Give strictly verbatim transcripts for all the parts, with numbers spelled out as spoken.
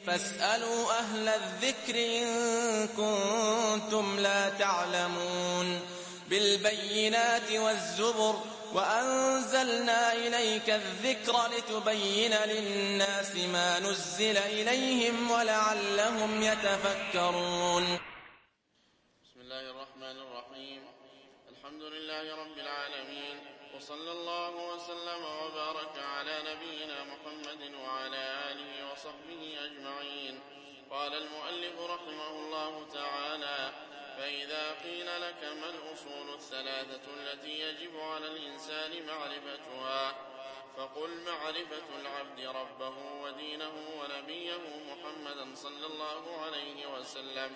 فاسألوا أهل الذكر إن كنتم لا تعلمون بالبينات والزبر وأنزلنا إليك الذكر لتبين للناس ما نزل إليهم ولعلهم يتفكرون. بسم الله الرحمن الرحيم. الحمد لله رب العالمين، وصلى الله وسلم وبارك على نبينا محمد وعلى آله وصحبه أجمعين. قال المؤلف رحمه الله تعالى: فإذا قيل لك ما الأصول الثلاثة التي يجب على الإنسان معرفتها فقل معرفة العبد ربه ودينه ونبيه محمدا صلى الله عليه وسلم.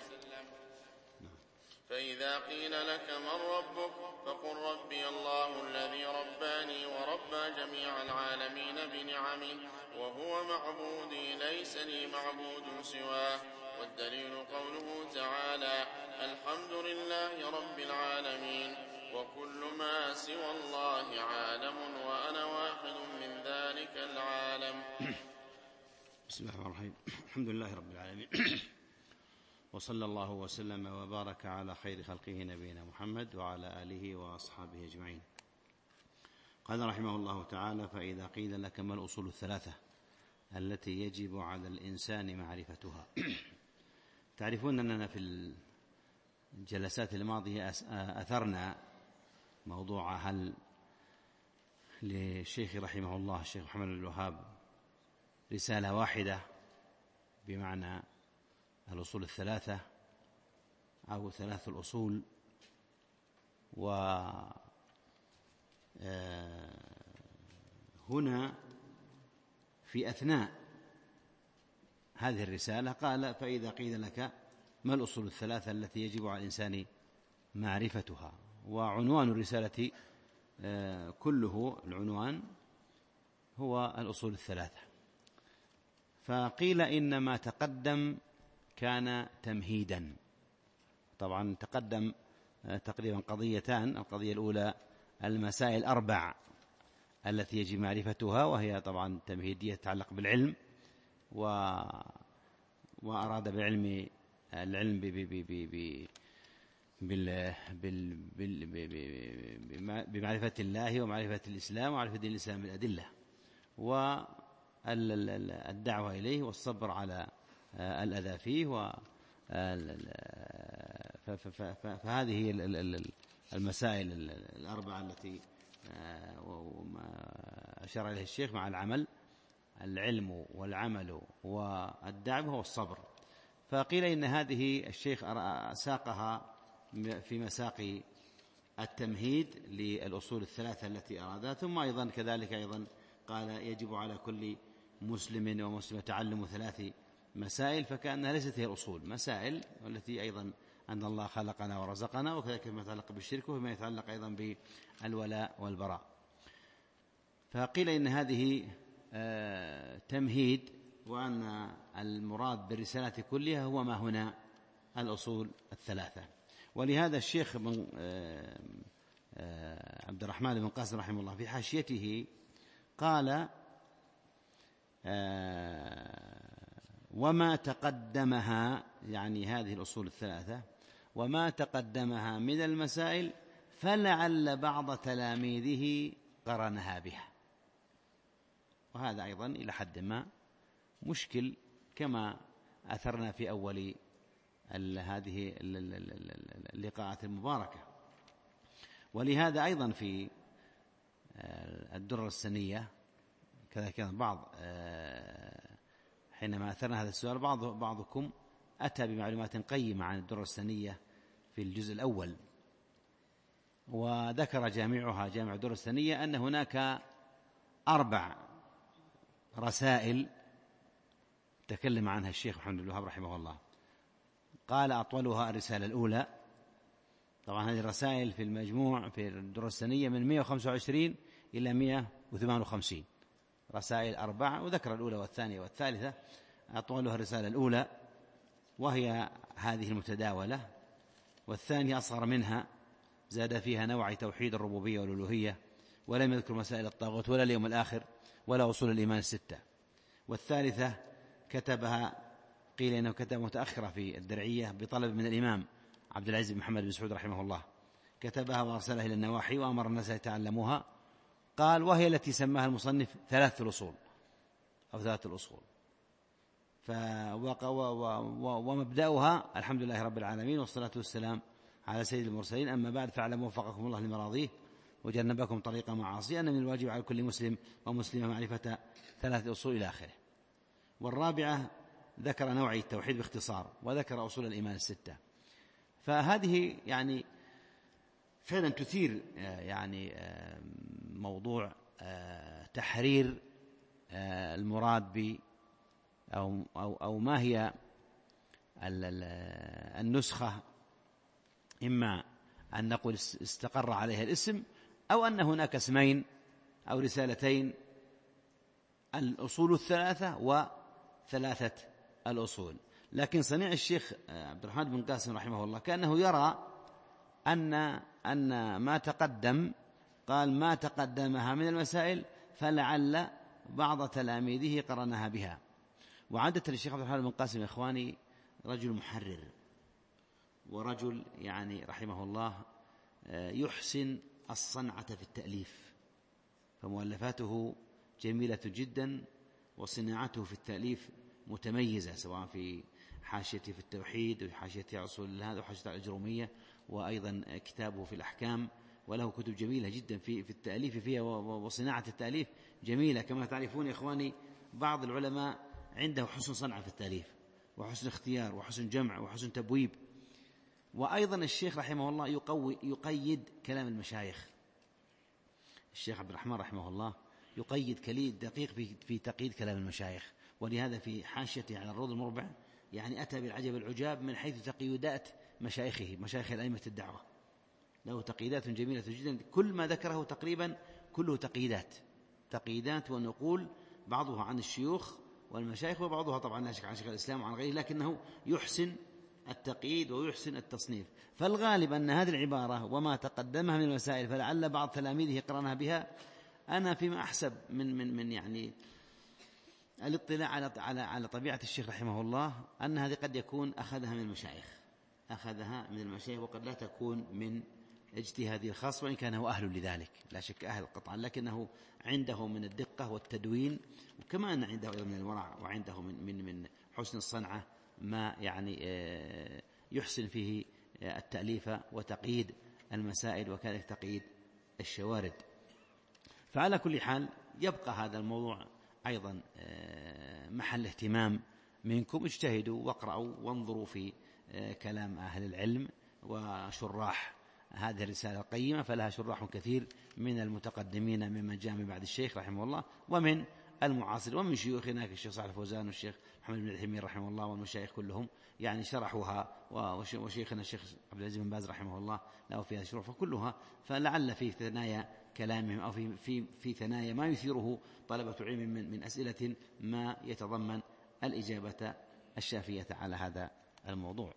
فإذا قيل لك من ربك فقل ربي الله الذي رباني وربى جميع العالمين بنعمه وهو معبودي ليس لي معبود سواه. والدليل قوله تعالى: الحمد لله رب العالمين وكل ما سوى الله عالم وأنا واحد من ذلك العالم. بسم الله الرحمن الرحيم. الحمد لله رب العالمين وصلى الله وسلم وبارك على خير خلقه نبينا محمد وعلى آله وأصحابه أجمعين. قال رحمه الله تعالى: فإذا قيل لك ما الأصول الثلاثة التي يجب على الإنسان معرفتها. تعرفون أننا في الجلسات الماضية أثرنا موضوع هل للشيخ رحمه الله الشيخ محمد بن الوهاب رسالة واحدة بمعنى الأصول الثلاثة أو ثلاث الأصول، وهنا في أثناء هذه الرسالة قال: فإذا قيل لك ما الأصول الثلاثة التي يجب على الإنسان معرفتها. وعنوان الرسالة كله العنوان هو الأصول الثلاثة. فقيل إن ما تقدم كان تمهيدا. طبعا تقدم تقريبا قضيتان: القضية الأولى المسائل الأربع التي يجب معرفتها، وهي طبعا تمهيدية تتعلق بالعلم، و... وأراد بالعلم العلم ب... ب... ب... ب... بال... بال... بال... بمعرفة الله ومعرفة الإسلام ومعرفة دين الإسلام بالأدلة، والدعوة إليه والصبر على الأذى فيه. و... فهذه المسائل الأربعة التي أشار إليه الشيخ مع العمل: العلم والعمل والدعوة والصبر. فقيل إن هذه الشيخ ساقها في مساق التمهيد للأصول الثلاثة التي أرادها، ثم أيضا كذلك أيضا قال: يجب على كل مسلم ومسلم تعلم ثلاث مسائل، فكأنها ليست هي الأصول، مسائل والتي أيضا أن الله خلقنا ورزقنا، وكذلك ما يتعلق بالشرك وما يتعلق أيضا بالولاء والبراء. فقيل إن هذه تمهيد، وأن المراد بالرسالة كلها هو ما هنا الأصول الثلاثة. ولهذا الشيخ من عبد الرحمن بن قاسم رحمه الله في حاشيته قال: وما تقدمها، يعني هذه الأصول الثلاثة، وما تقدمها من المسائل فلعل بعض تلاميذه قرنها بها. وهذا أيضا إلى حد ما مشكل، كما أثرنا في أول هذه اللقاءات المباركة. ولهذا أيضا في الدرر السنية كذلك بعض حينما أثرنا هذا السؤال بعض بعضكم أتى بمعلومات قيمة عن الدرر السنية في الجزء الأول، وذكر جامعها جامع الدرر السنية أن هناك أربع رسائل تكلم عنها الشيخ محمد بن الوهاب رحمه الله. قال: أطولها الرسالة الأولى. طبعا هذه الرسائل في المجموع في الدرر السنية من مئة وخمسة وعشرين إلى مئة وثمانية وخمسين رسائل أربعة، وذكر الأولى والثانية والثالثة. أطولها الرسالة الأولى وهي هذه المتداولة، والثانية أصغر منها زاد فيها نوع توحيد الربوبية والألوهية، ولم يذكر مسائل الطاغوت ولا اليوم الآخر ولا أصول الإيمان الستة. والثالثة كتبها قيل إنه كتب متأخرة في الدرعية بطلب من الإمام عبد العزيز بن محمد بن سعود رحمه الله، كتبها وأرسلها إلى النواحي وأمر الناس يتعلموها. قال وهي التي سماها المصنف ثلاث الأصول أو ثلاث الأصول. ومبدأها الحمد لله رب العالمين والصلاة والسلام على سيد المرسلين. أما بعد فاعلموا وفقكم الله لمراضيه وجنبكم طريق معاصيه أن من الواجب على كل مسلم ومسلمة معرفة ثلاث أصول إلى آخره. والرابعة ذكر نوعي التوحيد باختصار وذكر أصول الإيمان الستة. فهذه يعني فعلا تثير يعني موضوع تحرير المراد ب أو, أو, أو ما هي النسخة، إما أن نقول استقر عليها الاسم أو أن هناك اسمين أو رسالتين، الأصول الثلاثة وثلاثة الأصول. لكن صنيع الشيخ عبد الرحمن بن قاسم رحمه الله كأنه يرى أن أن ما تقدم، قال ما تقدمها من المسائل فلعل بعض تلاميذه قرنها بها. وعادة الشيخ عبد الرحمن بن قاسم يا إخواني رجل محرر ورجل يعني رحمه الله يحسن الصنعة في التأليف، فمؤلفاته جميلة جدا وصناعته في التأليف متميزة، سواء في حاشيته في التوحيد وحاشيته أصول هذا وحاشيته الأجرومية، وأيضا كتابه في الأحكام، وله كتب جميلة جدا في في التأليف فيها، وصناعة التأليف جميلة. كما تعرفون يا إخواني بعض العلماء عنده حسن صنعة في التأليف وحسن اختيار وحسن جمع وحسن تبويب. وأيضا الشيخ رحمه الله يقوي يقيد كلام المشايخ. الشيخ عبد الرحمن رحمه الله يقيد كليد دقيق في في تقييد كلام المشايخ، ولهذا في حاشيته على الروض المربع يعني أتى بالعجب العجاب من حيث تقييدات مشايخه مشايخ الأئمة الدعوة، له تقييدات جميلة جدا، كل ما ذكره تقريبا كله تقييدات تقييدات ونقول بعضها عن الشيوخ والمشايخ وبعضها طبعا لا شك عن شيخ الإسلام وعن غيره، لكنه يحسن التقييد ويحسن التصنيف. فالغالب أن هذه العبارة وما تقدمها من المسائل فلعل بعض تلاميذه قرنها بها، أنا فيما أحسب من من من يعني الاطلاع على على على طبيعة الشيخ رحمه الله أن هذه قد يكون أخذها من المشايخ أخذها من المشايخ وقد لا تكون من اجتهاده الخاص، وإن كان هو أهل لذلك لا شك أهل قطعا، لكنه عنده من الدقة والتدوين، وكما أن عنده من الورع وعنده من من من حسن الصنعة ما يعني يحسن فيه التأليف وتقييد المسائل وكذلك تقييد الشوارد. فعلى كل حال يبقى هذا الموضوع أيضا محل اهتمام منكم، اجتهدوا واقرأوا وانظروا في كلام أهل العلم وشراح هذه الرسالة القيمة، فلها شراح كثير من المتقدمين ممن جاء من بعد الشيخ رحمه الله ومن المعاصر ومن شيوخنا كالشيخ صالح الفوزان والشيخ محمد بن عثيمين رحمه الله والمشايخ كلهم يعني شرحوها، وشيخنا الشيخ عبد العزيز بن باز رحمه الله له فيها شروح، فكلها فلعل في ثنايا كلامهم أو في في في ثنايا ما يثيره طلبة علم من من أسئلة ما يتضمن الإجابة الشافية على هذا الموضوع.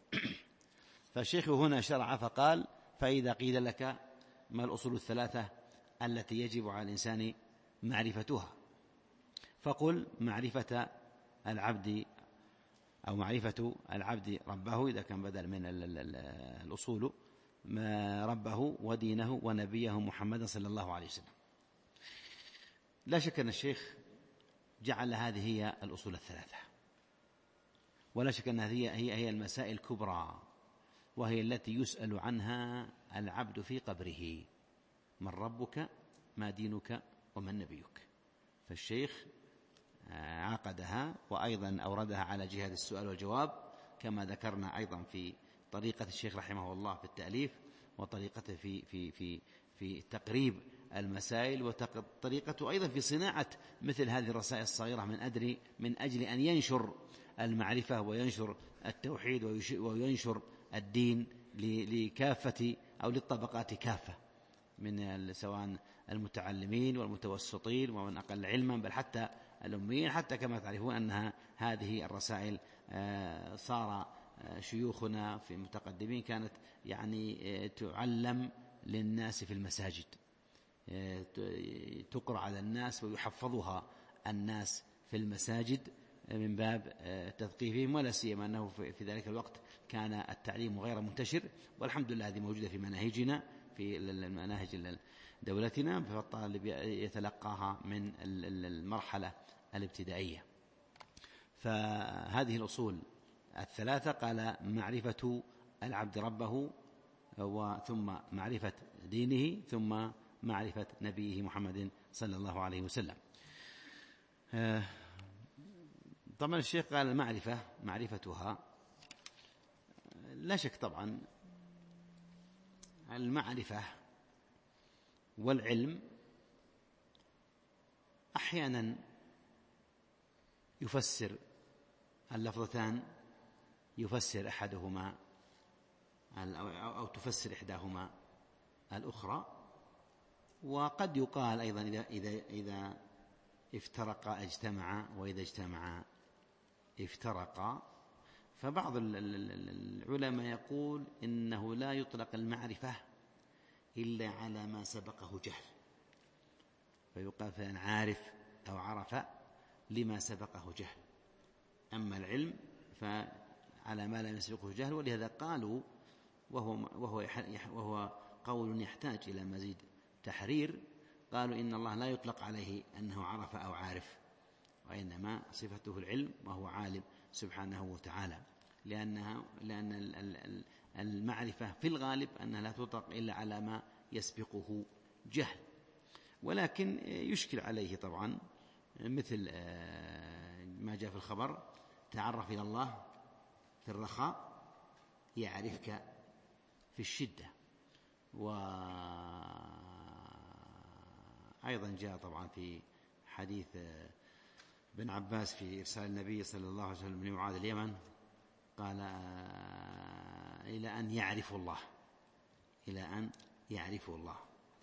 فالشيخ هنا شرع فقال: فإذا قيل لك ما الأصول الثلاثة التي يجب على الإنسان معرفتها، فقل معرفة العبد أو معرفة العبد ربه، إذا كان بدل من الأصول ما ربه ودينه ونبيه محمد صلى الله عليه وسلم. لا شك أن الشيخ جعل هذه هي الأصول الثلاثة، ولا شك أن هذه هي هي المسائل الكبرى، وهي التي يسأل عنها العبد في قبره: من ربك، ما دينك، ومن نبيك. فالشيخ عقدها وأيضا أوردها على جهة السؤال والجواب، كما ذكرنا أيضا في طريقة الشيخ رحمه الله في التأليف، وطريقته في في في في تقريب المسائل، وطريقته أيضا في صناعة مثل هذه الرسائل الصغيرة من أدري من أجل أن ينشر المعرفة وينشر التوحيد وينشر الدين لكافة أو للطبقات كافة، من سواء المتعلمين والمتوسطين ومن أقل علما، بل حتى الأميين، حتى كما تعرفون أنها هذه الرسائل صار شيوخنا في المتقدمين كانت يعني تعلم للناس في المساجد، تقرأ على الناس ويحفظها الناس في المساجد من باب تثقيفهم، ولا سيما أنه في ذلك الوقت كان التعليم غير منتشر، والحمد لله هذه موجودة في مناهجنا في المناهج دولتنا، فالطالب يتلقاها من المرحلة الابتدائية. فهذه الأصول الثلاثة قال معرفة العبد ربه، وثم معرفة دينه، ثم معرفة نبيه محمد صلى الله عليه وسلم. طبعا الشيخ قال المعرفة معرفتها، لا شك طبعا المعرفة والعلم أحيانا يفسر اللفظتان، يفسر أحدهما أو تفسر إحداهما الأخرى، وقد يقال أيضا إذا, إذا, إذا افترقا اجتمعا، وإذا اجتمعا افترقا. فبعض العلماء يقول إنه لا يطلق المعرفة إلا على ما سبقه جهل، فيقال فلان عارف أو عرف لما سبقه جهل، أما العلم فعلى ما لم يسبقه جهل. ولهذا قالوا وهو, وهو, وهو قول يحتاج إلى مزيد تحرير، قالوا إن الله لا يطلق عليه أنه عرف أو عارف، وإنما صفته العلم وهو عالم سبحانه وتعالى، لأنها لأن المعرفة في الغالب أنها لا تطلق إلا على ما يسبقه جهل. ولكن يشكل عليه طبعا مثل ما جاء في الخبر: تعرف إلى الله في الرخاء يعرفك في الشدة. وأيضا جاء طبعا في حديث ابن عباس في إرسال النبي صلى الله عليه وسلم لمعاذ اليمن، قال: إلى أن يعرفوا الله، إلى أن يعرفوا الله.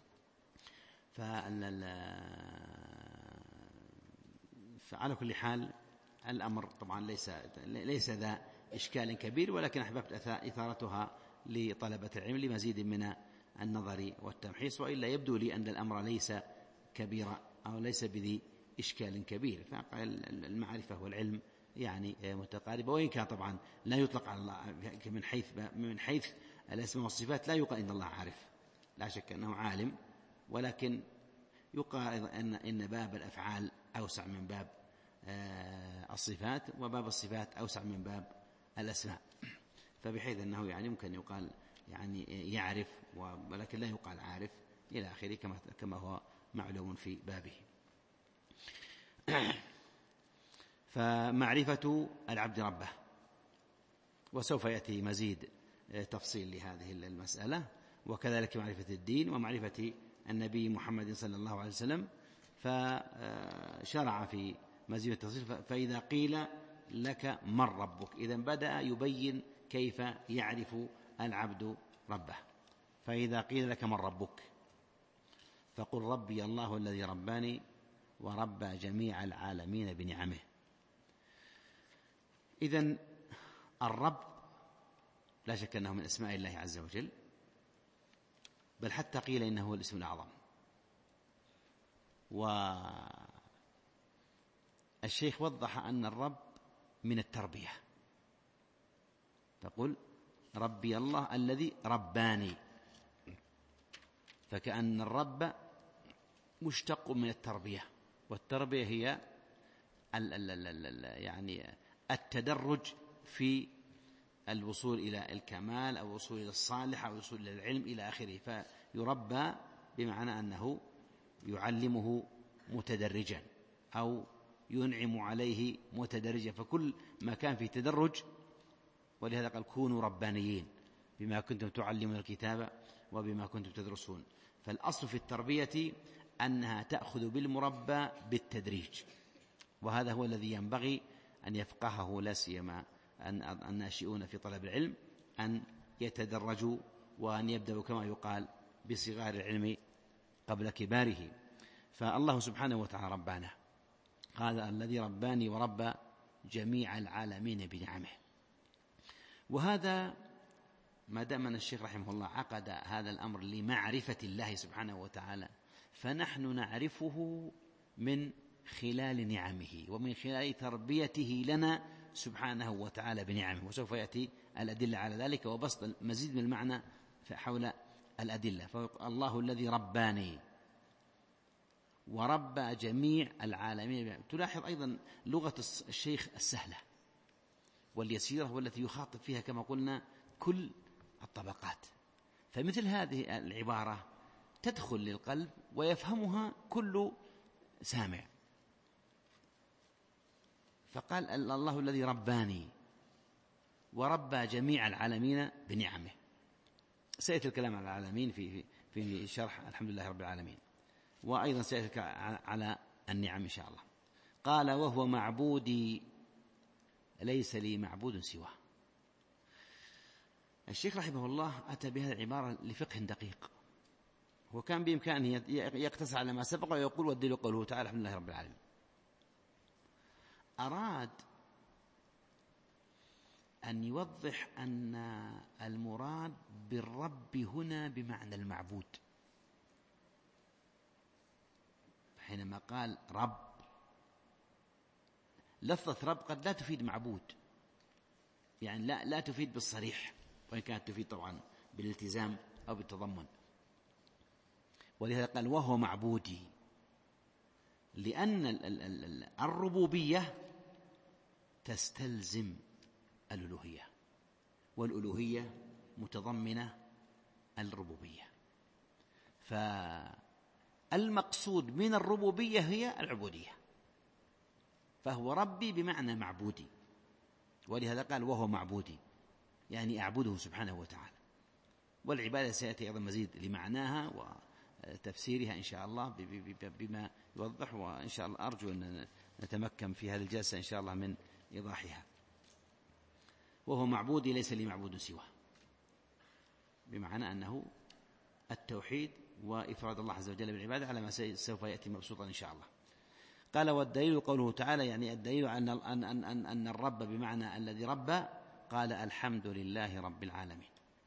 فعلى كل حال الأمر طبعا ليس ليس ذا إشكال كبير، ولكن أحببت إثارتها لطلبة العلم لمزيد من النظر والتمحيص، وإلا يبدو لي أن الأمر ليس كبيرا أو ليس بذي إشكال كبير. فالمعرفة والعلم يعني متقاربة، وإن كان طبعا لا يطلق على الله من حيث من حيث الأسماء والصفات، لا يقال إن الله عارف، لا شك أنه عالم، ولكن يقال أن إن باب الأفعال أوسع من باب الصفات، وباب الصفات أوسع من باب الأسماء، فبحيث أنه يعني ممكن يقال يعني يعرف، ولكن لا يقال عارف إلى آخره كما كما هو معلوم في بابه. فمعرفة العبد ربه، وسوف يأتي مزيد تفصيل لهذه المسألة، وكذلك معرفة الدين ومعرفة النبي محمد صلى الله عليه وسلم. فشرع في مزيد التفصيل: فإذا قيل لك من ربك. إذن بدأ يبين كيف يعرف العبد ربه. فإذا قيل لك من ربك فقل ربي الله الذي رباني وربى جميع العالمين بنعمه. إذن الرب لا شك أنه من أسماء الله عز وجل، بل حتى قيل إنه هو الاسم الأعظم. والشيخ وضح أن الرب من التربية، تقول ربي الله الذي رباني، فكأن الرب مشتق من التربية، والتربية هي ال ال ال ال يعني التدرج في الوصول إلى الكمال أو الوصول إلى الصالح أو الوصول إلى العلم إلى آخره. فيربى بمعنى أنه يعلمه متدرجا أو ينعم عليه متدرجا، فكل ما كان في تدرج. ولهذا قال كونوا ربانيين بما كنتم تعلمون الكتاب وبما كنتم تدرسون. فالأصل في التربية أنها تأخذ بالمربى بالتدريج، وهذا هو الذي ينبغي أن يفقهه لا سيما الناشئون في طلب العلم، أن يتدرجوا وأن يبدأوا كما يقال بصغار العلم قبل كباره. فالله سبحانه وتعالى ربانا، هذا الذي رباني وربى جميع العالمين بنعمه. وهذا ما دام أن الشيخ رحمه الله عقد هذا الأمر لمعرفة الله سبحانه وتعالى، فنحن نعرفه من خلال نعمه ومن خلال تربيته لنا سبحانه وتعالى بنعمه. وسوف يأتي الأدلة على ذلك وبسط المزيد من المعنى حول الأدلة. فالله الذي رباني وربى جميع العالمين. تلاحظ أيضا لغة الشيخ السهلة واليسيرة والتي يخاطب فيها كما قلنا كل الطبقات. فمثل هذه العبارة تدخل للقلب ويفهمها كل سامع. فقال الله الذي رباني وربى جميع العالمين بنعمه. سيأتي الكلام على العالمين في في شرح الحمد لله رب العالمين، وأيضا سيأتي على النعم إن شاء الله. قال وهو معبودي ليس لي معبود سواه. الشيخ رحمه الله أتى بهذه العبارة لفقه دقيق، وكان بإمكانه يقتصر على ما سبق ويقول والدليل قوله تعالى الحمد لله رب العالمين. أراد أن يوضح أن المراد بالرب هنا بمعنى المعبود. حينما قال رب، لفظة رب قد لا تفيد معبود، يعني لا, لا تفيد بالصريح، وإن كانت تفيد طبعا بالالتزام أو بالتضمن. ولهذا قال وهو معبودي، لأن الربوبية تستلزم الألوهية، والألوهية متضمنة الربوبية. فالمقصود من الربوبية هي العبودية، فهو ربي بمعنى معبودي، ولهذا قال وهو معبودي، يعني أعبده سبحانه وتعالى. والعبادة سيأتي أيضا مزيد لمعناها وتفسيرها إن شاء الله بما يوضح، وإن شاء الله أرجو أن نتمكن في هذه الجلسة إن شاء الله من إيضاحها. وهو معبودي ليس لي معبود سواه، بمعنى أنه التوحيد وإفراد الله عز وجل بالعبادة على ما سوف يأتي مبسوطا إن شاء الله. قال والدليل قوله تعالى، يعني الدليل أن, أن, أن, أن الرب بمعنى الذي ربى. قال الحمد لله رب العالمين.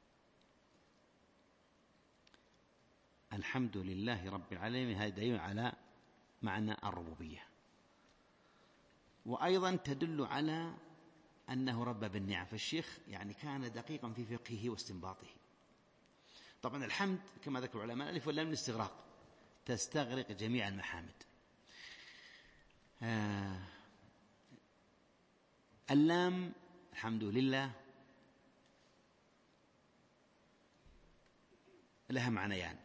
الحمد لله رب العالمين، هذا دليل على معنى الربوبية، وأيضا تدل على أنه رب بالنعم. فالشيخ يعني كان دقيقا في فقهه واستنباطه. طبعا الحمد كما ذكر العلماء الألف واللام الاستغراق تستغرق جميع المحامد. آه اللام الحمد لله لها معنيان.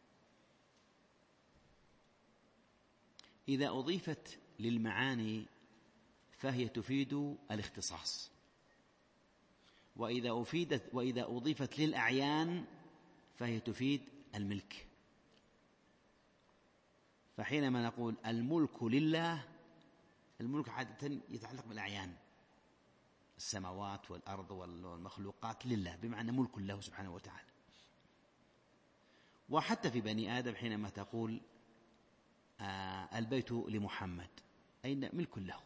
إذا أضيفت للمعاني فهي تفيد الاختصاص، وإذا أفيدت وإذا أضيفت للأعيان فهي تفيد الملك. فحينما نقول الملك لله، الملك عادة يتعلق بالأعيان، السماوات والأرض والمخلوقات لله، بمعنى ملك له سبحانه وتعالى. وحتى في بني آدم حينما تقول آه البيت لمحمد، أي ملك له.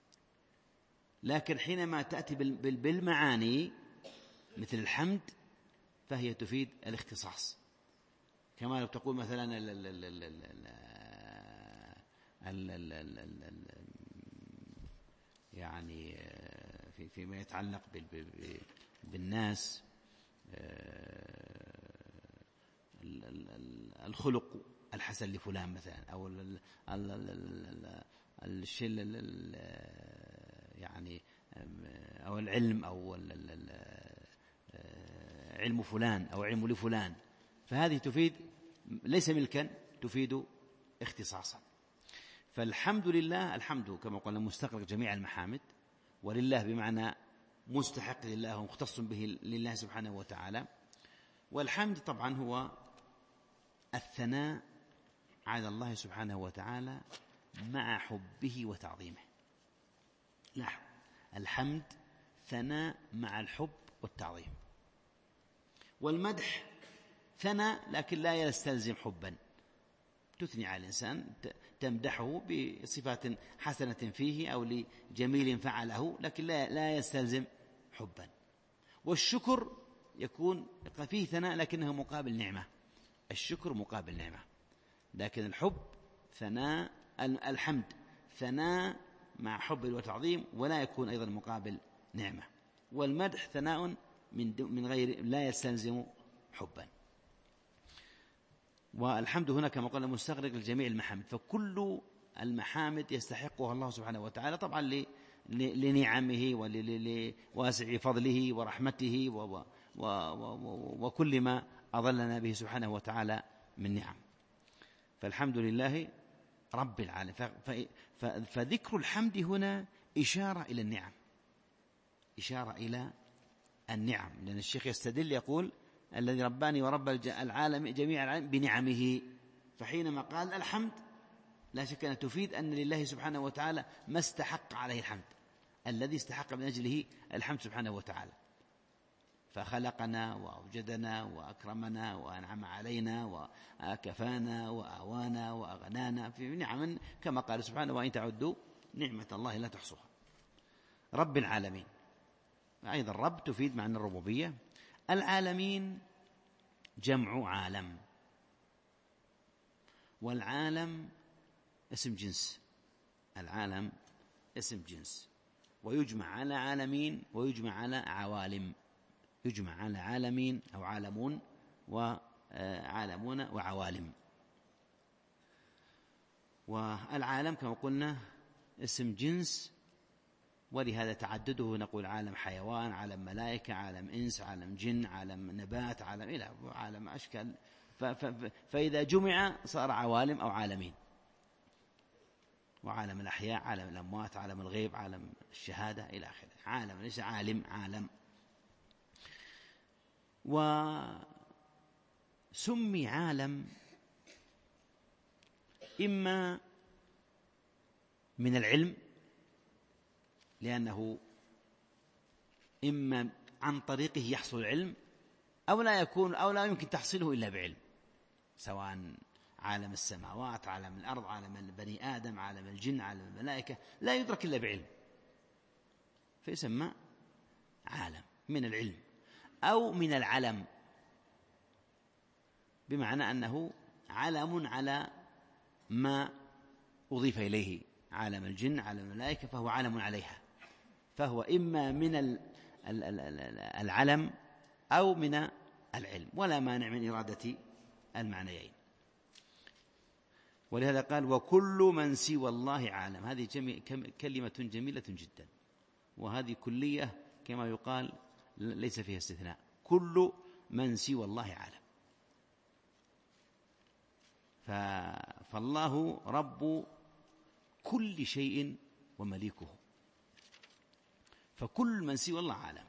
لكن حينما تأتي بالمعاني مثل الحمد فهي تفيد الاختصاص، كما لو تقول مثلا ال ال ال ال ال ال ال ال يعني في فيما يتعلق بالناس، الخلق الحسن لفلان مثلا، أو الشيء يعني أو العلم أو علم فلان أو علم لفلان، فهذه تفيد ليس ملكا، تفيد اختصاصا. فالحمد لله، الحمد كما قلنا مستغرق جميع المحامد، ولله بمعنى مستحق لله ومختص به لله سبحانه وتعالى. والحمد طبعا هو الثناء على الله سبحانه وتعالى مع حبه وتعظيمه. لاحظ، الحمد ثناء مع الحب والتعظيم، والمدح ثناء لكن لا يستلزم حبا. تثني على الإنسان، تمدحه بصفات حسنة فيه أو لجميل فعله، لكن لا, لا يستلزم حبا. والشكر يكون فيه ثناء لكنه مقابل نعمة، الشكر مقابل نعمة. لكن الحب ثناء، الحمد ثناء مع حب وتعظيم، ولا يكون أيضا مقابل نعمة. والمدح ثناء من من غير لا يستلزم حبا. والحمد هنا كما قلنا مستغرق لجميع المحامد، فكل المحامد يستحقها الله سبحانه وتعالى طبعا لنعمه ولواسع فضله ورحمته وكل ما أظلنا به سبحانه وتعالى من نعم. فالحمد لله رب العالمين. فذكر الحمد هنا إشارة إلى النعم، إشارة إلى النعم، لأن الشيخ يستدل يقول الذي رباني ورب العالم جميع العالم بنعمه. فحينما قال الحمد لا شك أن تفيد أن لله سبحانه وتعالى ما استحق عليه الحمد، الذي استحق من أجله الحمد سبحانه وتعالى. فخلقنا وأوجدنا وأكرمنا وأنعم علينا وكفانا وآوانا وأغنانا في نعم كما قال سبحانه وإن تعدوا نعمة الله لا تحصوها. رب العالمين أيضا رب تفيد معنى الربوبية. العالمين جمع عالم، والعالم اسم جنس، العالم اسم جنس، ويجمع على عالمين ويجمع على عوالم، يجمع على عالمين أو عالمون وعالمون وعوالم. والعالم كما قلنا اسم جنس، ولهذا تعدده نقول عالم حيوان، عالم ملائكة، عالم إنس، عالم جن، عالم نبات، عالم إلى عالم أشكال. فإذا جمع صار عوالم أو عالمين. وعالم الأحياء، عالم الأموات، عالم الغيب، عالم الشهادة إلى آخره. عالم ليس عالم، عالم. وسمي عالم إما من العلم، لأنه إما عن طريقه يحصل العلم، أو لا يكون أو لا يمكن تحصيله إلا بعلم، سواء عالم السماوات، عالم الأرض، عالم البني آدم، عالم الجن، عالم الملائكة، لا يدرك إلا بعلم، فيسمى عالم من العلم. أو من العلم، بمعنى أنه علم على ما أضيف إليه، عالم الجن، عالم الملائكة، فهو علم عليها، فهو إما من العلم أو من العلم، ولا مانع من إرادة المعنيين. ولهذا قال وكل من سوى الله عالم. هذه جميع كلمة جميلة جدا، وهذه كلية كما يقال ليس فيها استثناء، كل من سوى الله عالم. فالله رب كل شيء ومليكه، فكل من سوى الله عالم،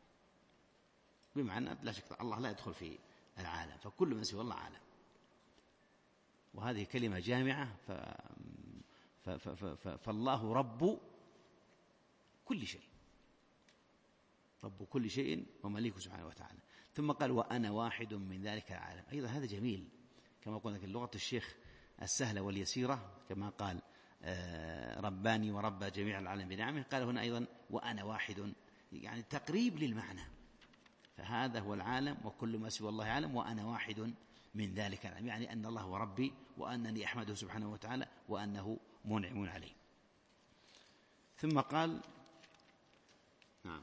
بمعنى لا شك الله لا يدخل في العالم، فكل من سوى الله عالم. وهذه كلمة جامعة. ف... ف... ف... ف... فالله رب كل شيء، رب كل شيء ومليكه سبحانه وتعالى. ثم قال وأنا واحد من ذلك العالم. أيضا هذا جميل، كما قلنا في لغة الشيخ السهلة واليسيرة، كما قال رباني ورب جميع العالم بنعمه، قال هنا أيضا وأنا واحد، يعني تقريب للمعنى. فهذا هو العالم، وكل ما سوى الله عالم، وأنا واحد من ذلك العالم، يعني أن الله هو ربي، وأنني أحمده سبحانه وتعالى، وأنه منعم عليه. ثم قال نعم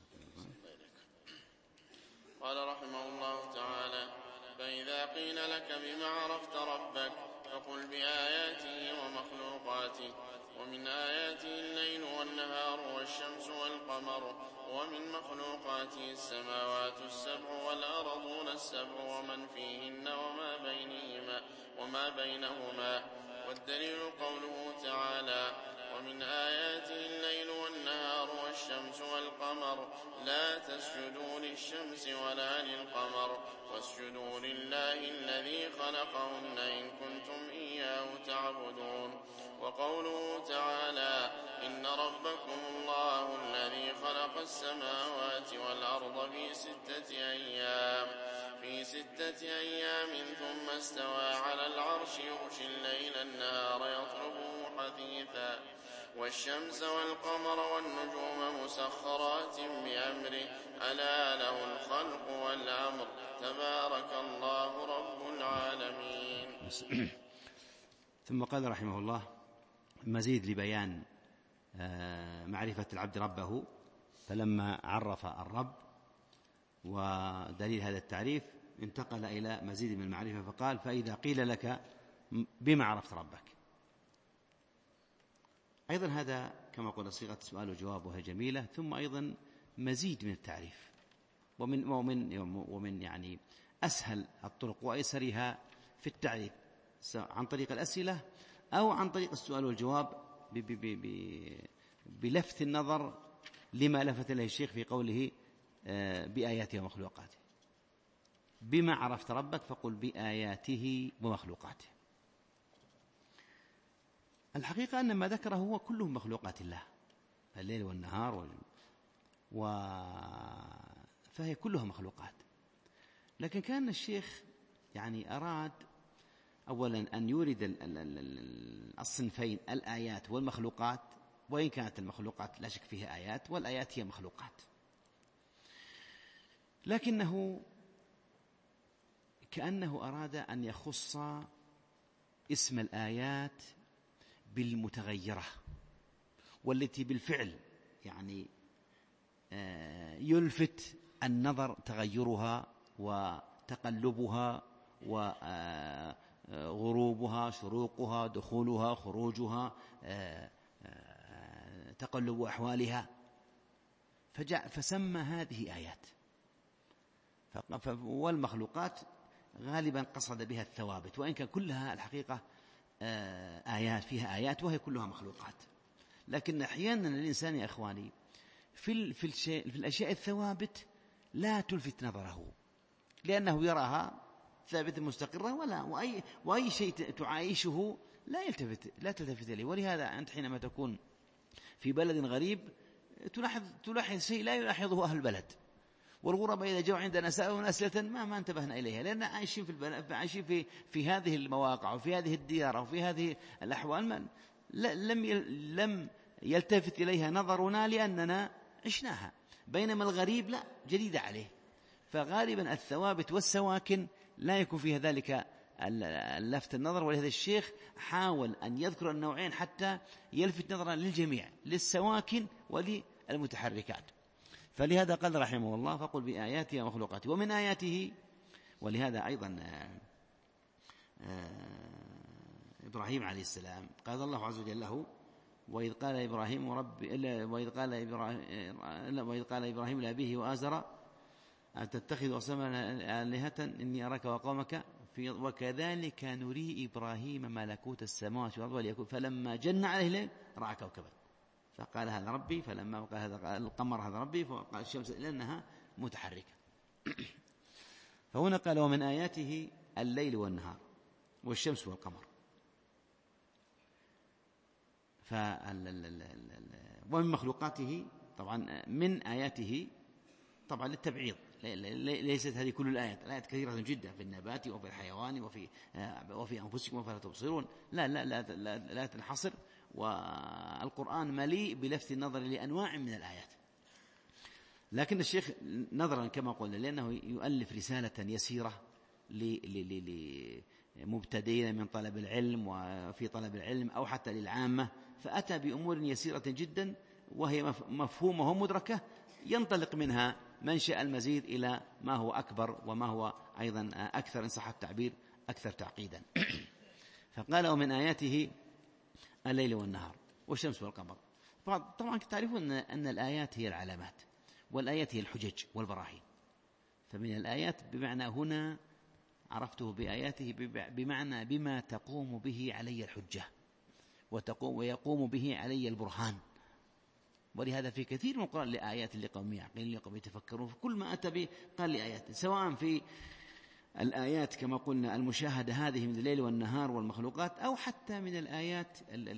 قال رحمه الله تعالى فإذا قيل لك بما عرفت ربك فقل بآياته ومخلوقاته. ومن آياته الليل والنهار والشمس والقمر، ومن مخلوقاته السماوات السبع والأرضون السبع ومن فيهن وما بينهما وما بينهما. والدليل قوله تعالى ومن آياته الليل والنهار والشمس والقمر لا تسجدوا للشمس ولا للقمر واسجدوا لله الذي خلقهن إن كنتم إياه تعبدون. وقوله تعالى إن ربكم الله الذي خلق السماوات والأرض في ستة أيام في ستة أيام ثم استوى على العرش يغشي الليل النهار يطلبه حثيثا والشمس والقمر والنجوم مسخرات بأمره ألا له الخلق والأمر تبارك الله رب العالمين. ثم قال رحمه الله مزيد لبيان معرفة العبد ربه، فلما عرف الرب ودليل هذا التعريف انتقل إلى مزيد من المعرفة فقال: فإذا قيل لك بما عرفت ربك. أيضا هذا كما قلنا صيغة سؤال وجواب وهي جميلة، ثم أيضا مزيد من التعريف ومن ومن ومن يعني أسهل الطرق وأيسرها في التعريف عن طريق الأسئلة أو عن طريق السؤال والجواب بلفت النظر لما لفت إليه الشيخ في قوله بآياته ومخلوقاته. بما عرفت ربك فقل بآياته ومخلوقاته. الحقيقة أن ما ذكره هو كله مخلوقات الله، الليل والنهار وال... و... فهي كلها مخلوقات. لكن كان الشيخ يعني أراد أولا أن يورد الصنفين الآيات والمخلوقات، وإن كانت المخلوقات لا شك فيها آيات والآيات هي مخلوقات، لكنه كأنه أراد أن يخص اسم الآيات بالمتغيرة والتي بالفعل يعني يلفت النظر تغيرها وتقلبها وغروبها شروقها دخولها خروجها تقلب أحوالها، فجاء فسمى هذه آيات. والمخلوقات غالبا قصد بها الثوابت، وإن كان كلها الحقيقة آيات فيها آيات وهي كلها مخلوقات. لكن أحيانا الإنسان يا إخواني في في الشيء في الأشياء الثوابت لا تلفت نظره، لأنه يراها ثابتة مستقرة ولا وأي وأي شيء تعايشه لا يلتفت لا تلتفت إليه. ولهذا أنت حينما تكون في بلد غريب تلاحظ تلاحظ شيء لا يلاحظه أهل البلد، والغرباء إذا جاءوا عندنا سألوا أسئلة ما ما انتبهنا إليها، لأن عايشين في البلد عايشين في في هذه المواقع وفي هذه الديار وفي هذه الأحوال ما لم لم يلتفت إليها نظرنا لأننا عشناها، بينما الغريب لا جديد عليه. فغالبا الثوابت والسواكن لا يكون فيها ذلك اللفت النظر. ولهذا الشيخ حاول أن يذكر النوعين حتى يلفت نظرا للجميع، للسواكن وللمتحركات. فلهذا قال رحمه الله: فقل بآياته ومخلوقاته. ومن آياته، ولهذا أيضا إبراهيم عليه السلام قال الله عز وجل له: وإذ قال إبراهيم رب وإذ قال إبراهيم وإذ قال إبراهيم لأبيه وآزر أتتخذ أصناما آلهة إني أراك وقومك في وكذلك نري إبراهيم ملكوت السماوات والأرض وليكون فلما جن عليه الليل رأى كوكبا فقال هذا ربي، فلما قال هذا القمر هذا ربي، فقال الشمس لأنها متحركة. فهنا قال: ومن آياته الليل والنهار والشمس والقمر. ومن مخلوقاته طبعا من آياته طبعا للتبعيض، ليست هذه كل الآيات، الآيات كثيرة جدا في النبات وفي الحيوان وفي وفي أنفسكم وفلا تبصرون، لا لا لا لا, لا تنحصر. والقرآن مليء بلفت النظر لأنواع من الآيات. لكن الشيخ نظرا كما قلنا لأنه يؤلف رسالة يسيرة لمبتدئين من طلب العلم وفي طلب العلم أو حتى للعامة، فأتى بأمور يسيرة جدا وهي مفهومة ومدركة، ينطلق منها منشأ المزيد إلى ما هو أكبر وما هو أيضا أكثر إن صح التعبير أكثر تعقيدا. فقال: ومن آياته الليل والنهار والشمس والقمر. طبعا تعرفون أن الآيات هي العلامات والآيات هي الحجج والبراهين. فمن الآيات بمعنى هنا عرفته بآياته بمعنى بما تقوم به علي الحجة وتقوم ويقوم به علي البرهان. ولهذا في كثير من القرآن لآيات لقوم يعقلون لقوم يتفكرون، فكل ما أتى به قال لآيات، سواء في الآيات كما قلنا المشاهدة هذه من الليل والنهار والمخلوقات، أو حتى من الآيات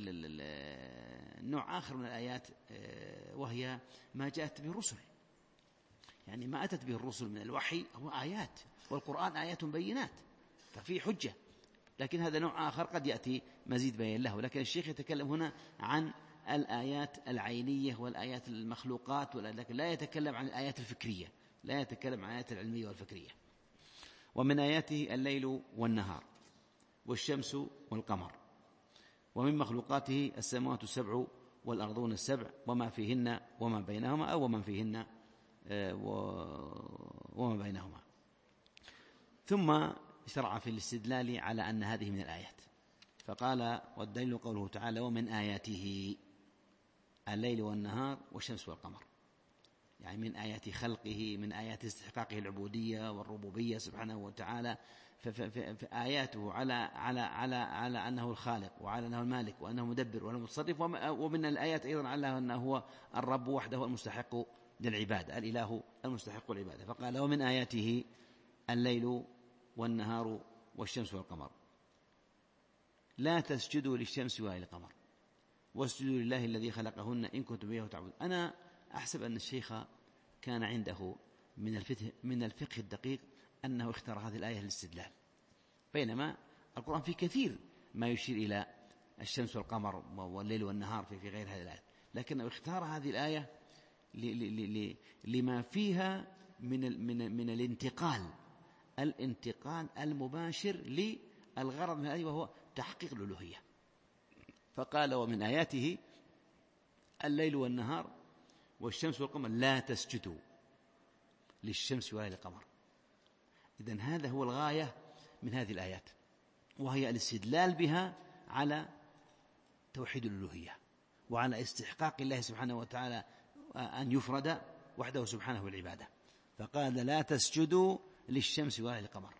نوع آخر من الآيات وهي ما جاءت به الرسل، يعني ما أتت به الرسل من الوحي هو آيات، والقرآن آيات بينات ففي حجة. لكن هذا نوع آخر قد يأتي مزيد بيان له. لكن الشيخ يتكلم هنا عن الآيات العينية والآيات المخلوقات، لكن لا يتكلم عن الآيات الفكرية، لا يتكلم عن الآيات العلمية والفكرية. ومن آياته الليل والنهار والشمس والقمر. ومن مخلوقاته السماوات السبع والأرضون السبع وما فيهن وما بينهما أو ومن فيهن وما بينهما. ثم شرع في الاستدلال على أن هذه من الآيات، فقال: والدليل قوله تعالى: ومن آياته الليل والنهار والشمس والقمر، يعني من آيات خلقه، من آيات استحقاقه العبودية والربوبية سبحانه وتعالى. فآياته على على على على أنه الخالق، وعلى أنه المالك، وأنه مدبر وأنه متصرف. ومن الآيات أيضا على أنه هو الرب وحده المستحق للعبادة، الإله المستحق للعبادة. فقال: ومن آياته الليل والنهار والشمس والقمر لا تسجدوا للشمس ولا للقمر واسجدوا لله الذي خلقهن إن كنتم إياه تعبدون. أنا أحسب أن الشيخ كان عنده من الفقه, من الفقه الدقيق أنه اختار هذه الآية للاستدلال، بينما القرآن فيه كثير ما يشير إلى الشمس والقمر والليل والنهار في غير هذه الآية، لكنه اختار هذه الآية لما فيها من من من الانتقال الانتقال المباشر للغرض من الآية، وهو تحقيق الألوهية. فقال: ومن آياته الليل والنهار والشمس والقمر لا تسجدوا للشمس ولا للقمر. إذن هذا هو الغاية من هذه الآيات، وهي الاستدلال بها على توحيد الألوهية وعلى استحقاق الله سبحانه وتعالى أن يفرد وحده سبحانه بالعبادة. فقال: لا تسجدوا للشمس ولا للقمر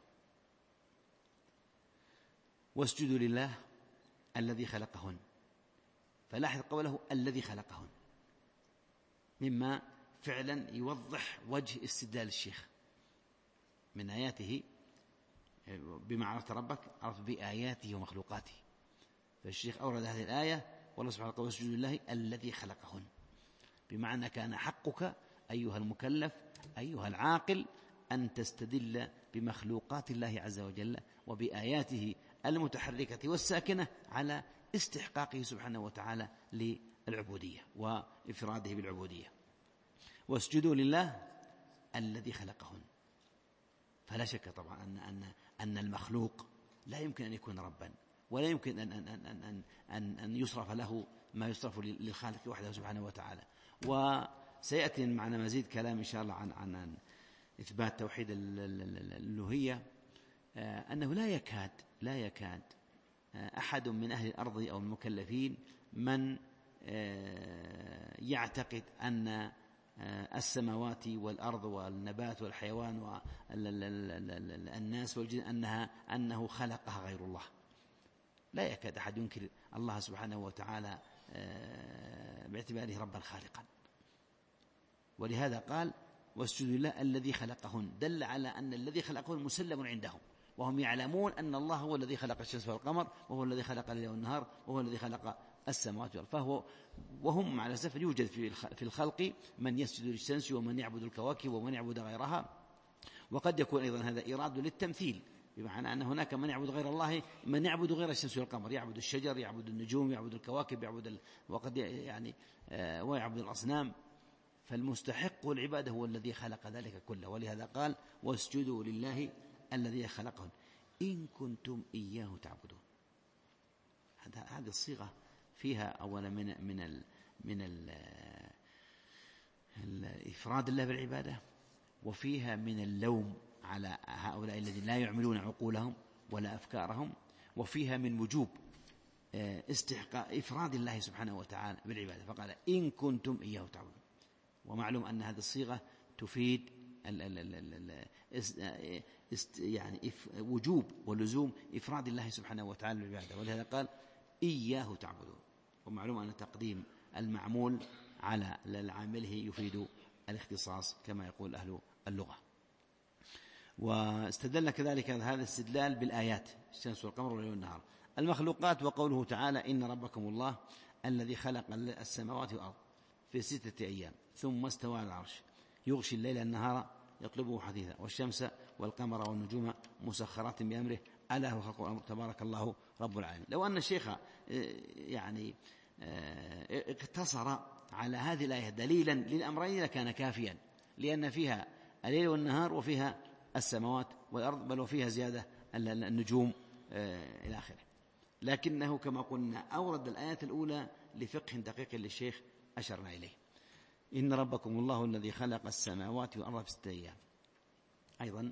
واسجدوا لله الذي خلقهن. فلاحظ قوله الذي خلقهن، مما فعلا يوضح وجه استدلال الشيخ. من آياته بما عرفت ربك عرفت بآياته ومخلوقاته، فالشيخ أورد هذه الآية والله سبحانه وتعالى: واسجدوا لله الذي خلقهن، بمعنى كان حقك أيها المكلف أيها العاقل أن تستدل بمخلوقات الله عز وجل وبآياته المتحركة والساكنة على استحقاقه سبحانه وتعالى للعبودية وإفراده بالعبودية. واسجدوا لله الذي خلقهن. فلا شك طبعا أن, أن, أن المخلوق لا يمكن أن يكون ربا، ولا يمكن أن, أن, أن, أن, أن, أن يصرف له ما يصرف للخالق وحده سبحانه وتعالى. وسيأتي معنا مزيد كلام إن شاء الله عن, عن, عن إثبات توحيد الألوهية، أنه لا يكاد لا يكاد أحد من أهل الأرض أو المكلفين من يعتقد أن السماوات والأرض والنبات والحيوان والناس والجن أنها أنه خلقها غير الله. لا يكاد أحد ينكر الله سبحانه وتعالى باعتباره ربا خالقا. ولهذا قال: واسجدوا لله الذي خلقهن، دل على أن الذي خلقهن مسلم عندهم، وهم يعلمون أن الله هو الذي خلق الشمس والقمر، وهو الذي خلق الليل والنهار، وهو الذي خلق السماوات والأرض. فهو وهم مع الأسف يوجد في الخلق من يسجد للشمس ومن يعبد الكواكب ومن يعبد غيرها. وقد يكون أيضا هذا إراد للتمثيل، بمعنى أن هناك من يعبد غير الله، من يعبد غير الشمس والقمر، يعبد الشجر، يعبد النجوم، يعبد الكواكب، يعبد ال... وقد يعني آه ويعبد الأصنام. فالمستحق العبادة هو الذي خلق ذلك كله. ولهذا قال: واسجدوا لله الذي خلقهن إن كنتم إياه تعبدون. هذه الصيغة فيها أولا من من ال من ال الإفراد الله بالعبادة، وفيها من اللوم على هؤلاء الذين لا يعملون عقولهم ولا أفكارهم، وفيها من وجوب استحقاق إفراد الله سبحانه وتعالى بالعبادة. فقال: إن كنتم إياه تعبدون. ومعلوم أن هذه الصيغة تفيد ال ال ال ال يعني وجوب ولزوم إفراد الله سبحانه وتعالى بالعبادة. ولهذا قال: إياه تعبدون. ومعلوم أن تقديم المعمول على العامله يفيد الاختصاص كما يقول أهل اللغة. واستدل كذلك هذا الاستدلال بالآيات: الشمس والقمر والليل والنهار. المخلوقات، وقوله تعالى: إن ربكم الله الذي خلق السماوات والأرض في ستة أيام ثم استوى على العرش يغشي الليل النهار يطلبه حثيثا والشمس والقمر والنجوم مسخرات بأمره ألا هو خلق الأمر تبارك الله رب العالمين. لو أن الشيخ يعني اقتصر على هذه الآية دليلا للأمرين لكان كافيا، لأن فيها الليل والنهار وفيها السماوات والأرض، بل وفيها زيادة النجوم إلى آخره. لكنه كما قلنا أورد الآيات الأولى لفقه دقيق للشيخ أشرنا إليه. إن ربكم الله الذي خلق السماوات والأرض في ستة أيام. أيضا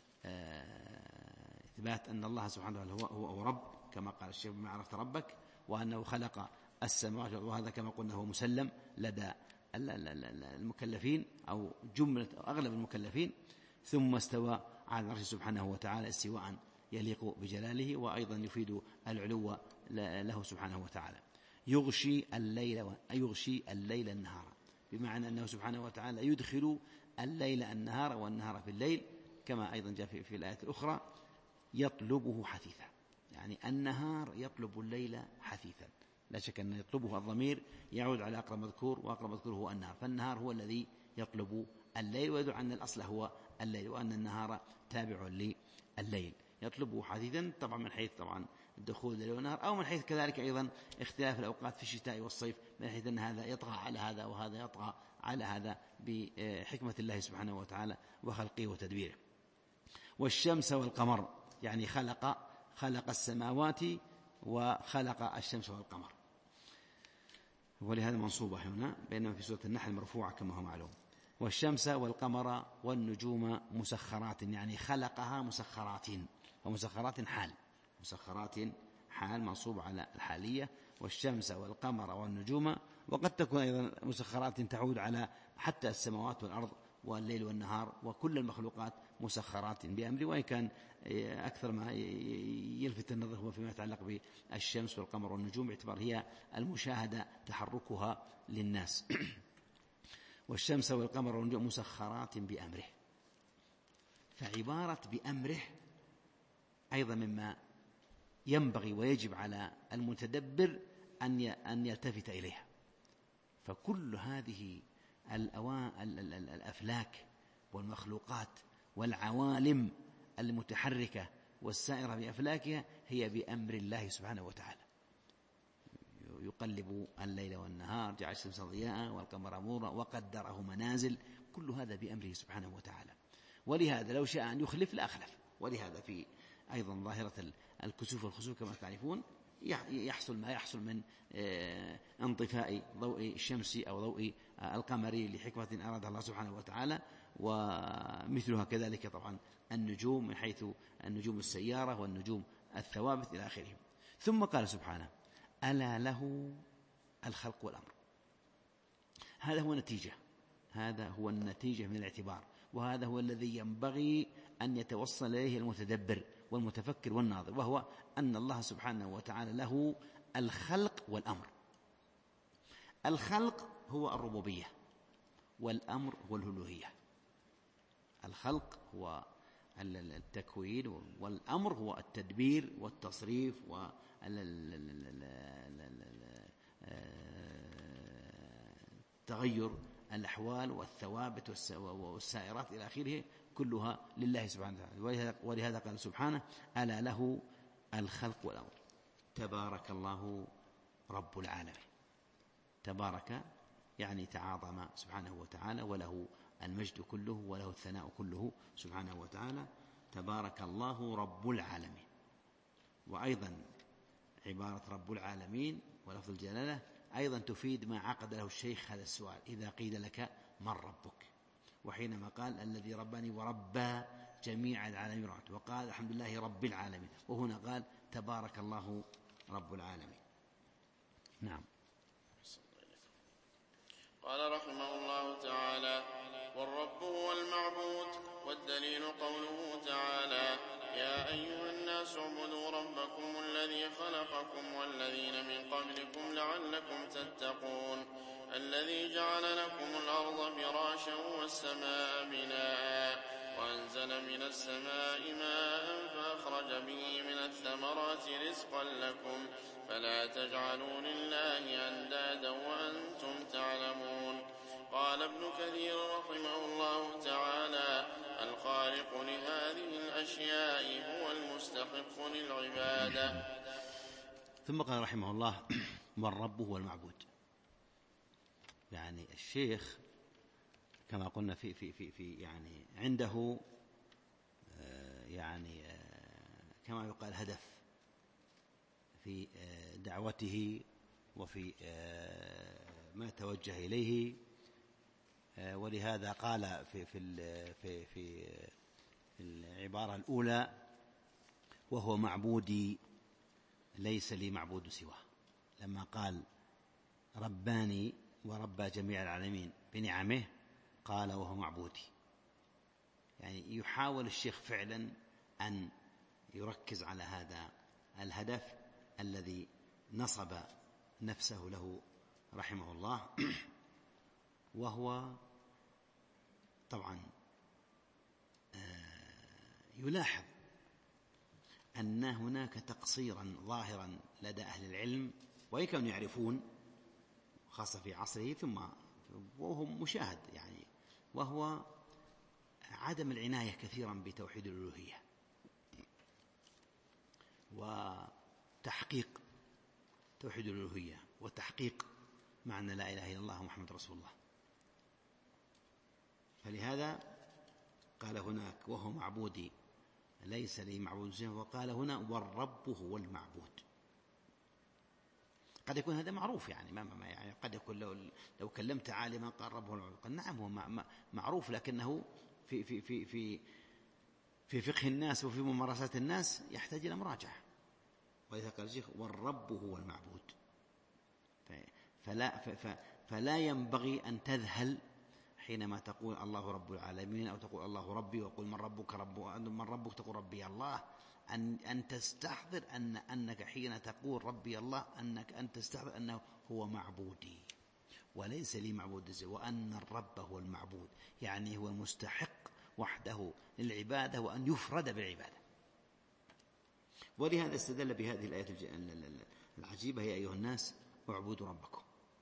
إثبات أن الله سبحانه وتعالى هو, هو رب كما قال الشيخ بما عرفت ربك، وأنه خلق السماوات والأرض، وهذا كما قلنا هو مسلم لدى المكلفين أو جملة أو أغلب المكلفين. ثم استوى على العرش سبحانه وتعالى استواء يليق بجلاله، وأيضا يفيد العلو له سبحانه وتعالى. يغشي الليل يغشي الليل النهار، بمعنى أنه سبحانه وتعالى يدخل الليل النهار والنهار في الليل، كما أيضا جاء في, في الآية الأخرى يطلبه حثيثا، يعني النهار يطلب الليل حثيثا. لا شك أن يطلبه الضمير يعود على أقرب مذكور، وأقرب مذكور هو النهار، فالنهار هو الذي يطلب الليل، ويدل أن الأصل هو الليل وأن النهار تابع لليل. يطلبه حثيثا طبعا من حيث طبعا الدخول الليل والنهار، أو من حيث كذلك أيضا اختلاف الأوقات في الشتاء والصيف، من حيث أن هذا يطغى على هذا وهذا يطغى على هذا بحكمة الله سبحانه وتعالى وخلقه وتدبيره. والشمس والقمر، يعني خلق خلق السماوات وخلق الشمس والقمر، ولهذا منصوبة هنا، بينما في سورة النحل مرفوعة كما هو معلوم. والشمس والقمر والنجوم مسخرات، يعني خلقها مسخرات، ومسخرات حال، مسخرات حال منصوب على الحالية. والشمس والقمر والنجوم، وقد تكون أيضا مسخرات تعود على حتى السماوات والأرض والليل والنهار، وكل المخلوقات مسخرات بأمره، وإن كان أكثر ما يلفت النظر هو فيما يتعلق بالشمس والقمر والنجوم، باعتبار هي المشاهدة تحركها للناس. والشمس والقمر والنجوم مسخرات بأمره، فعبارة بأمره أيضا مما ينبغي ويجب على المتدبر أن يلتفت إليها. فكل هذه الأفلاك والمخلوقات والعوالم المتحركة والسائرة بأفلاكها هي بأمر الله سبحانه وتعالى. يقلب الليل والنهار، جعل الشمس ضياء والقمر نورا وقدره منازل، كل هذا بأمره سبحانه وتعالى. ولهذا لو شاء أن يخلف لأخلف. ولهذا في أيضا ظاهرة الكسوف والخسوف كما تعرفون يحصل ما يحصل من انطفاء ضوء الشمس أو ضوء القمر لحكمة أرادها الله سبحانه وتعالى، ومثلها كذلك طبعا النجوم من حيث النجوم السيارة والنجوم الثوابت إلى آخره. ثم قال سبحانه: ألا له الخلق والأمر. هذا هو نتيجة هذا هو النتيجة من الاعتبار، وهذا هو الذي ينبغي أن يتوصل إليه المتدبر والمتفكر والناظر، وهو أن الله سبحانه وتعالى له الخلق والأمر. الخلق هو الربوبية، والأمر هو الألوهية. الخلق هو التكوين، والأمر هو التدبير والتصريف وتغير الأحوال والثوابت والسائرات إلى آخره، كلها لله سبحانه وتعالى. ولهذا قال سبحانه: ألا له الخلق والأمر. تبارك الله رب العالمين. تبارك يعني تعاظم سبحانه وتعالى، وله المجد كله وله الثناء كله سبحانه وتعالى. تبارك الله رب العالمين. وأيضا عبارة رب العالمين ولفظ الجلالة أيضا تفيد ما عقد له الشيخ هذا السؤال: إذا قيل لك من ربك؟ وحينما قال: الذي ربني وربى جميع العالمين، وقال الحمد لله رب العالمين، وهنا قال تبارك الله رب العالمين. نعم. قال رحمه الله تعالى: والرب هو المعبود. والدليل قوله تعالى: يا أيها الناس اعبدوا ربكم الذي خلقكم والذين من قبلكم لعلكم تتقون، الذي جعل لكم الأرض فراشا والسماء بناء، وأنزل من السماء ماء فأخرج به من الثمرات رزقا لكم، فلا تجعلوا لله أندادا وأنتم تعلمون. قال ابن كثير رحمه الله تعالى: الخالق لهذه الأشياء هو المستحق للعبادة. ثم قال رحمه الله: والرب هو المعبود. يعني الشيخ كما قلنا في في في في يعني عنده يعني كما يقال هدف في دعوته وفي ما توجه إليه. ولهذا قال في في في في العبارة الأولى: وهو معبودي ليس لي معبود سواه. لما قال رباني وربى جميع العالمين بنعمه قال وهو معبودي، يعني يحاول الشيخ فعلا أن يركز على هذا الهدف الذي نصب نفسه له رحمه الله. وهو طبعا يلاحظ أن هناك تقصيرا ظاهرا لدى أهل العلم، وإن كانوا يعرفون خاصة في عصره ثم وهم مشاهد يعني، وهو عدم العناية كثيرا بتوحيد الألوهية وتحقيق توحيد الألوهية وتحقيق معنى لا إله إلا الله محمد رسول الله. فلهذا قال هناك وهو معبودي ليس لي معبود سواه، وقال هنا والرب هو المعبود. قد يكون هذا معروف يعني ما ما يعني قد يكون لو لو كلمت عالما قال رب هو المعبود، قال نعم هو معروف، لكنه في في في في في فقه الناس وفي ممارسات الناس يحتاج إلى مراجعة. ولذلك قال الشيخ والرب هو المعبود. فلا فلا ينبغي أن تذهل حينما تقول الله رب العالمين أو تقول الله ربي، وقل من ربك رب من ربك تقول ربي الله، أن أن تستحضر أن أنك حين تقول ربي الله أنك أن تستحضر أنه هو معبودي وليس لي معبود سواه، وأن الرب هو المعبود، يعني هو المستحق وحده للعبادة وأن يفرد بالعبادة. ولهذا استدل بهذه الآية العجيبة: يا أيها الناس اعبدوا ربكم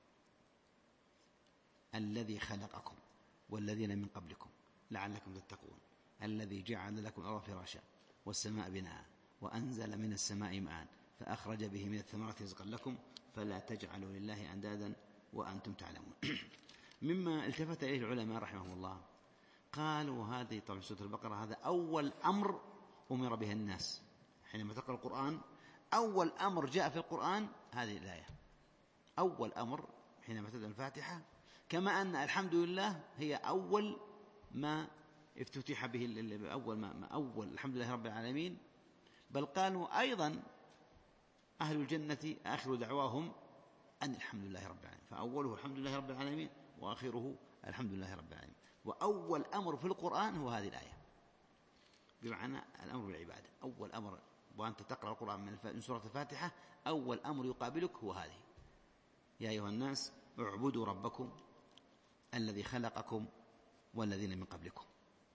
الذي خلقكم والذين من قبلكم لعلكم تتقون الذي جعل لكم الأرض فراشا والسماء بناء وأنزل من السماء ماء فأخرج به من الثمرات رزقا لكم فلا تجعلوا لله أندادا وأنتم تعلمون. مما التفت إليه العلماء رحمهم الله قالوا هذه طبعا سورة البقرة هذا أول أمر أمر به الناس. حينما تقرأ القرآن أول أمر جاء في القرآن هذه الآية، أول أمر حينما تبدأ الفاتحة، كما أن الحمد لله هي أول ما افتتح به، أول ما أول الحمد لله رب العالمين. بل قالوا أيضا أهل الجنة آخر دعواهم أن الحمد لله رب العالمين، فأوله الحمد لله رب العالمين وآخره الحمد لله رب العالمين. وأول أمر في القرآن هو هذه الآية، بمعنى الأمر بالعبادة. أول أمر وأنت تقرأ القرآن من سورة الفاتحة أول أمر يقابلك هو هذه: يا أيها الناس اعبدوا ربكم الذي خلقكم والذين من قبلكم.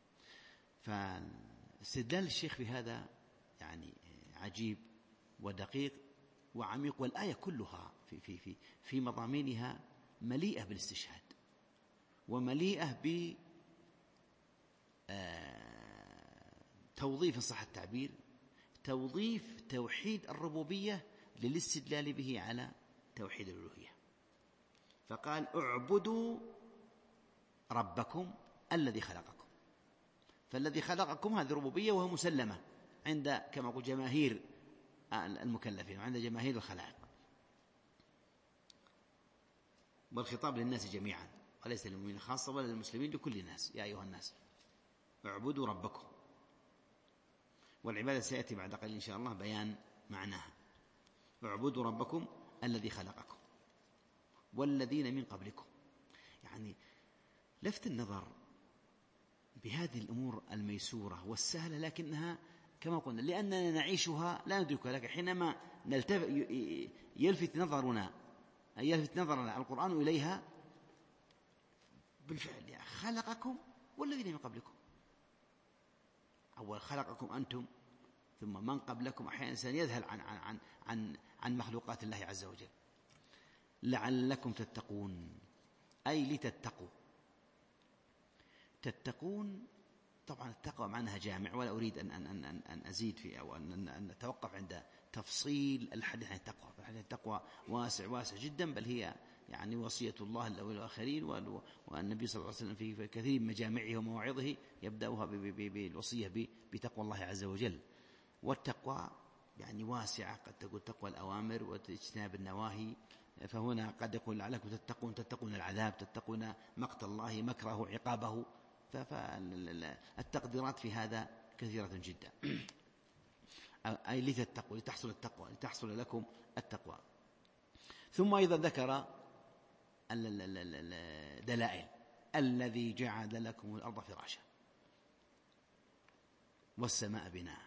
فاستدلال الشيخ بهذا يعني عجيب ودقيق وعميق، والآية كلها في في في في مضامينها مليئة بالاستشهاد ومليئة ب توظيف إن صح التعبير توظيف توحيد الربوبية للاستدلال به على توحيد الألوهية. فقال اعبدوا ربكم الذي خلقكم، فالذي خلقكم هذه ربوبية وهو مسلمة عند كما قلت جماهير المكلفين وعند جماهير الخلائق، والخطاب للناس جميعا وليس للمؤمنين خاصة ولا للمسلمين، لكل الناس. يا أيها الناس اعبدوا ربكم، والعبادة سيأتي بعد قليل إن شاء الله بيان معناها. اعبدوا ربكم الذي خلقكم والذين من قبلكم. يعني لفت النظر بهذه الأمور الميسورة والسهلة، لكنها كما قلنا لأننا نعيشها لا ندركها، لكن حينما يلفت نظرنا يلفت نظرنا القرآن إليها بالفعل. يعني خلقكم والذين من قبلكم، أول خلقكم أنتم ثم من قبلكم. أحيانا الإنسان يذهل عن عن عن عن, عن مخلوقات الله عز وجل. لعلكم تتقون أي لتتقوا. تتقون طبعا التقوى معناها جامع، ولا أريد أن أن أن أن أزيد فيه أو أن أن أتوقف عند تفصيل الحديث عن التقوى. الحديث التقوى واسع واسع جدا، بل هي يعني وصية الله الأول والآخرين، والنبي صلى الله عليه وسلم في كثير من مجامعه ومواعظه يبدأها بالوصية بتقوى الله عز وجل. والتقوى يعني واسعة، قد تقول تقوى الأوامر واجتناب النواهي، فهنا قد يقول لعلكم تتقون تتقون العذاب، تتقون مقت الله، مكره، عقابه. فالتقديرات في هذا كثيرة جدا. أي لتتقوا، لتحصل التقوى، لتحصل لكم التقوى. ثم أيضا ذكر الدلائل: الذي جعل لكم الأرض فراشا والسماء بناء.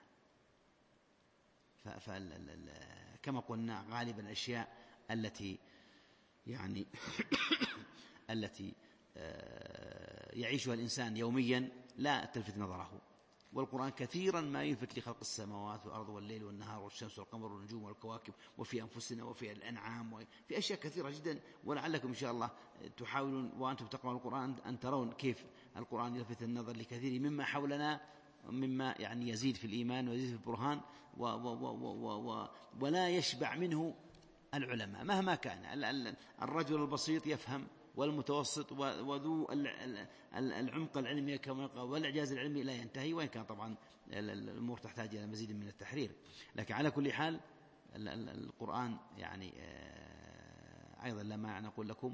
كما قلنا غالبا الأشياء التي يعني التي يعيشها الإنسان يوميا لا تلفت نظره، والقرآن كثيرا ما يلفت لخلق السماوات والأرض والليل والنهار والشمس والقمر والنجوم والكواكب وفي أنفسنا وفي الأنعام وفي أشياء كثيرة جدا. ولعلكم إن شاء الله تحاولون وأنتم تقرأون القرآن أن ترون كيف القرآن يلفت النظر لكثير مما حولنا، مما يعني يزيد في الإيمان ويزيد في البرهان، و و و و و ولا يشبع منه العلماء مهما كان. الرجل البسيط يفهم، والمتوسط وذو العمق العلمي والإعجاز العلمي لا ينتهي، وإن كان طبعا الأمور تحتاج إلى مزيد من التحرير. لكن على كل حال القرآن يعني أيضا لما نقول لكم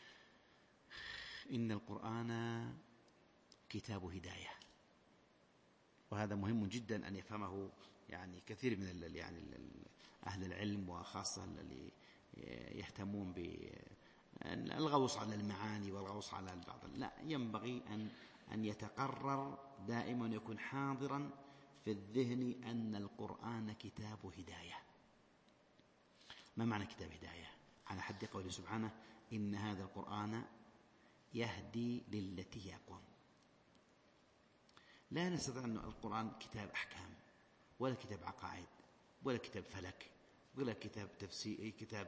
إن القرآن كتاب هداية، وهذا مهم جدا أن يفهمه يعني كثير من يعني أهل العلم، وخاصة اللي يهتمون بالغوص على المعاني والغوص على البعض. لا، ينبغي أن أن يتقرر دائما، يكون حاضرا في الذهن أن القرآن كتاب هداية. ما معنى كتاب هداية؟ على حد قوله سبحانه: إن هذا القرآن يهدي للتي هي أقوم. لا نستطيع أن القرآن كتاب أحكام، ولا كتاب عقائد، ولا كتاب فلك، ولا كتاب تفسير، كتاب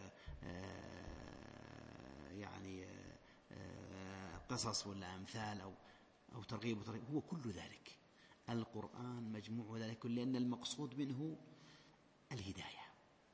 يعني قصص ولا أمثال أو أو ترغيب وترهيب. هو كل ذلك القرآن مجموع ذلك، لأن المقصود منه الهداية.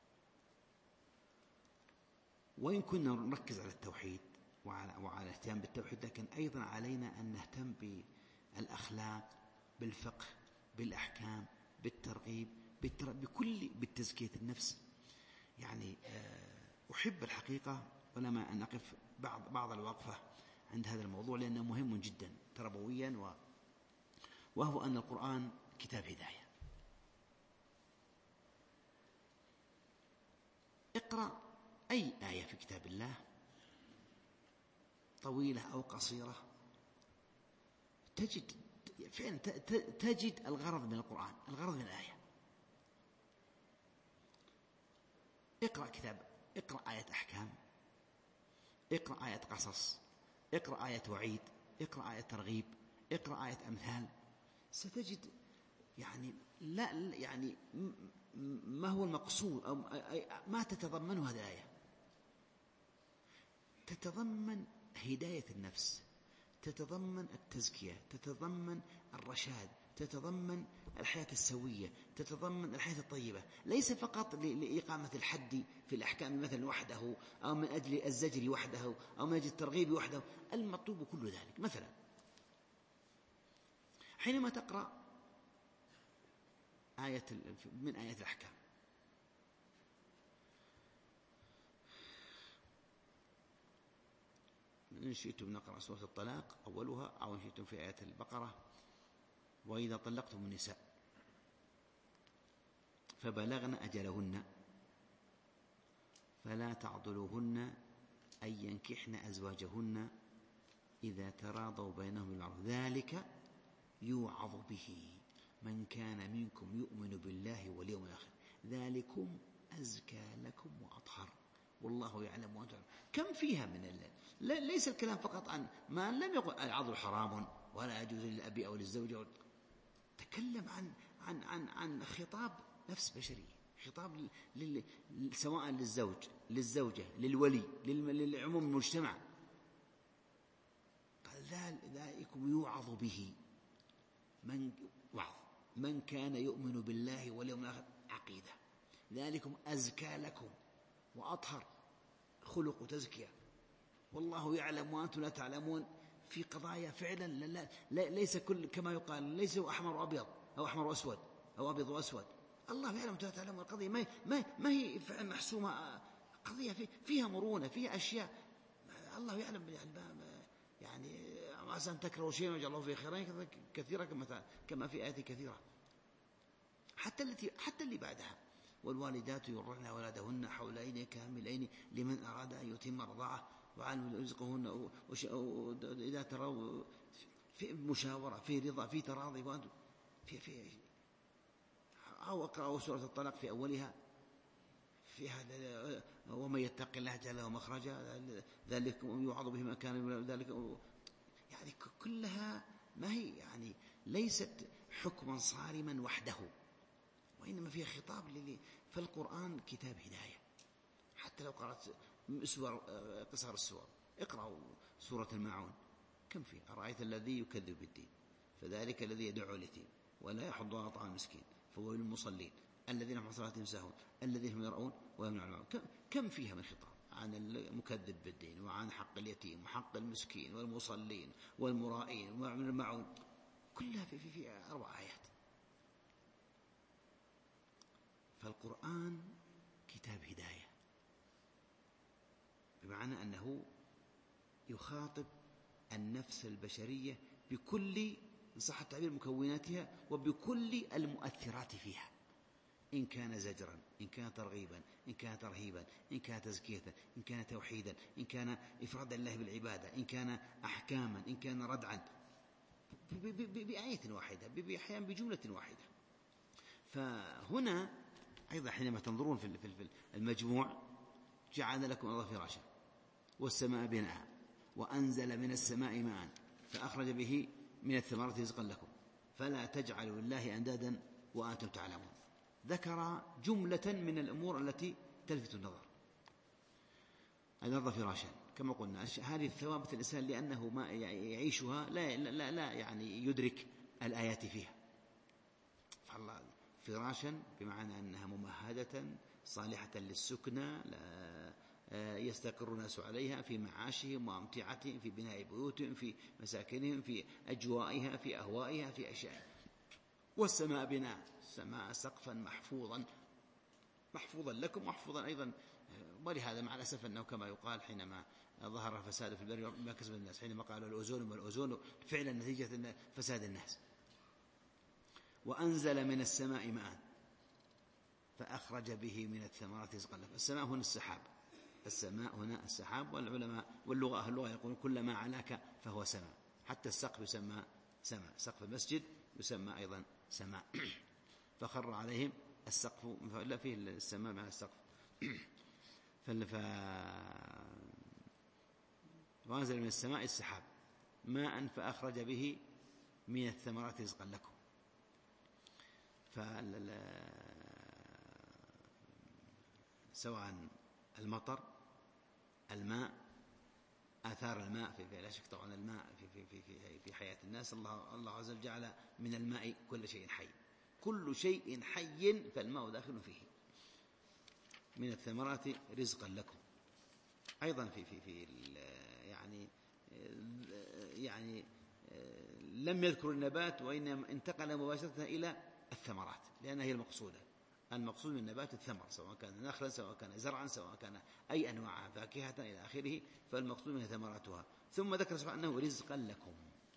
وإن كنا نركز على التوحيد وعلى وعلى الاهتمام بالتوحيد، لكن أيضا علينا أن نهتم بالأخلاق، بالفقه، بالأحكام، بالترغيب، بكل بالتزكية النفس. يعني أحب الحقيقة ولما أن أقف بعض بعض الوقفة عند هذا الموضوع، لأنه مهم جدا تربويا، وهو أن القرآن كتاب هداية. اقرأ أي آية في كتاب الله، طويلة أو قصيرة، تجد فعلا تجد الغرض من القرآن، الغرض من الآية. اقرأ كتاب، اقرأ آية أحكام، اقرأ آية قصص، اقرأ آية وعيد، اقرأ آية ترغيب، اقرأ آية أمثال، ستجد يعني لا يعني ما هو المقصود أو ما تتضمنه هذه الآية. تتضمن هداية النفس، تتضمن التزكية، تتضمن الرشاد، تتضمن الحياة السوية، تتضمن الحياة الطيبة، ليس فقط لإقامة الحد في الأحكام مثلا وحده، أو من أجل الزجر وحده، أو من أجل الترغيب وحده. المطلوب كل ذلك. مثلا حينما تقرأ آية من آيات الأحكام، إن شئتم نقرأ سورة الطلاق أولها، أو إن شئتم في آيات البقرة: وإذا طلقتم النساء فبلغن أجلهن فلا تعضلوهن أن ينكحن أزواجهن إذا تراضوا بينهم بالمعروف، ذلك يوعظ به من كان منكم يؤمن بالله واليوم الآخر، ذلكم أزكى لكم وأطهر والله يعلم وأنتم تعلمون. كم فيها من الله. ليس الكلام فقط عن ما لم يقل العضل حرام ولا يجوز للأب أو للزوجة، تكلم عن عن عن عن خطاب نفس بشري، خطاب لل... سواء للزوج، للزوجة، للولي، للعموم المجتمع. قال ذلكم يوعظ به من وعظ من كان يؤمن بالله واليوم الآخر، عقيدة. ذلكم أزكى لكم وأطهر، خلق وتزكية، والله يعلم وأنتم لا تعلمون. في قضايا فعلا لا لا ليس كل كما يقال، ليس أحمر وأبيض أو أحمر وأسود أو أبيض وأسود الله يعلم وأنتم لا تعلمون. القضية ما ما ما هي محسومة، قضية فيها مرونة، فيها أشياء الله يعلم. يعني يعني عسى أن تكرهوا شيئا ويجعل الله فيه خيرا كثيرا كما كما في آيات كثيرة. حتى التي حتى اللي بعدها والوالدات يرضعن أولادهن حولين كاملين لمن أراد أن يتم الرضاعة وعلى رزقهن إذا تروا في مشاورة، في رضا، في تراضي، وأنتم في في أو أقرأوا سورة الطلاق في أولها في هذا ومن يتق الله يجعل له مخرجا ذلك يوعظ به ما كان ذلك، يعني كلها ما هي يعني ليست حكما صارما وحده، وإنما فيها خطاب للي. فالقرآن كتاب هداية. حتى لو قرأت سور قصار السور، اقرأوا سورة الماعون كم فيه أرأيت الذي يكذب بالدين فذلك الذي يدعو اليتيم ولا يحض على طعام المسكين فويل للمصلين الذين هم عن صلاتهم ساهون الذين هم يرؤون ويمنعون الماعون. كم فيها من خطاب عن المكذب بالدين وعن حق اليتيم وحق المسكين والمصلين والمرائين ومن الماعون، كلها في, في, في أربع آيات. فالقرآن كتاب هداية، بمعنى أنه يخاطب النفس البشرية بكل صح التعبير مكوناتها وبكل المؤثرات فيها، إن كان زجرا، إن كان ترغيبا، إن كان ترهيبا، إن كان تزكية، إن كان توحيدا، إن كان إفراد الله بالعبادة، إن كان أحكاما، إن كان ردعا، بآية واحدة، بأحيان بجملة واحدة. فهنا أيضا حينما تنظرون في المجموع جعل لكم الأرض فراشا والسماء بناء وأنزل من السماء ماء فأخرج به من الثمرات رزقا لكم فلا تجعلوا لله أندادا وأنتم تعلمون. ذكر جملة من الأمور التي تلفت النظر. الأرض فراشا كما قلنا، هذه الثوابت الإنسان لأنه ما يعيشها لا, لا, لا يعني يدرك الآيات فيها. فالله فراشا بمعنى أنها ممهدة صالحة للسكنى، لا يستقر الناس عليها في معاشهم وأمتعتهم، في بناء بيوتهم، في مساكنهم، في أجوائها، في أهوائها، في أشياء. والسماء بناء، السماء سقفا محفوظا محفوظا لكم محفوظا أيضا. ولهذا مع الأسف أنه كما يقال حينما ظهر الفساد في البر ما كسب الناس، حينما قالوا الأوزون والأوزون فعلا نتيجة فساد الناس. وأنزل من السماء ماء فأخرج به من الثمرات رزقا لكم. السماء هنا السحاب، السماء هنا السحاب، والعلماء واللغة أهل اللغة يقولون كل ما علاك فهو سماء. حتى السقف يسمى سماء، سقف المسجد يسمى أيضا سماء. فخر عليهم السقف، لا فيه السماء مع السقف. ف... وأنزل من السماء السحاب ماء فأخرج به من الثمرات رزقا لكم. فال... سواء المطر، الماء، آثار الماء في لا شك طبعا الماء في في في في حياة الناس. الله الله عز وجل جعل من الماء كل شيء حي، كل شيء حي فالماء داخل فيه. من الثمرات رزقا لكم. أيضا في في في يعني يعني لم يذكر النبات وإنما انتقل مباشرة إلى الثمرات لأنها هي المقصودة. المقصود من النبات الثمر، سواء كان نخلا سواء كان زرعا سواء كان أي أنواع فاكهة إلى آخره، فالمقصود منها ثمراتها. ثم ذكر سبحانه أنه رزقا لكم،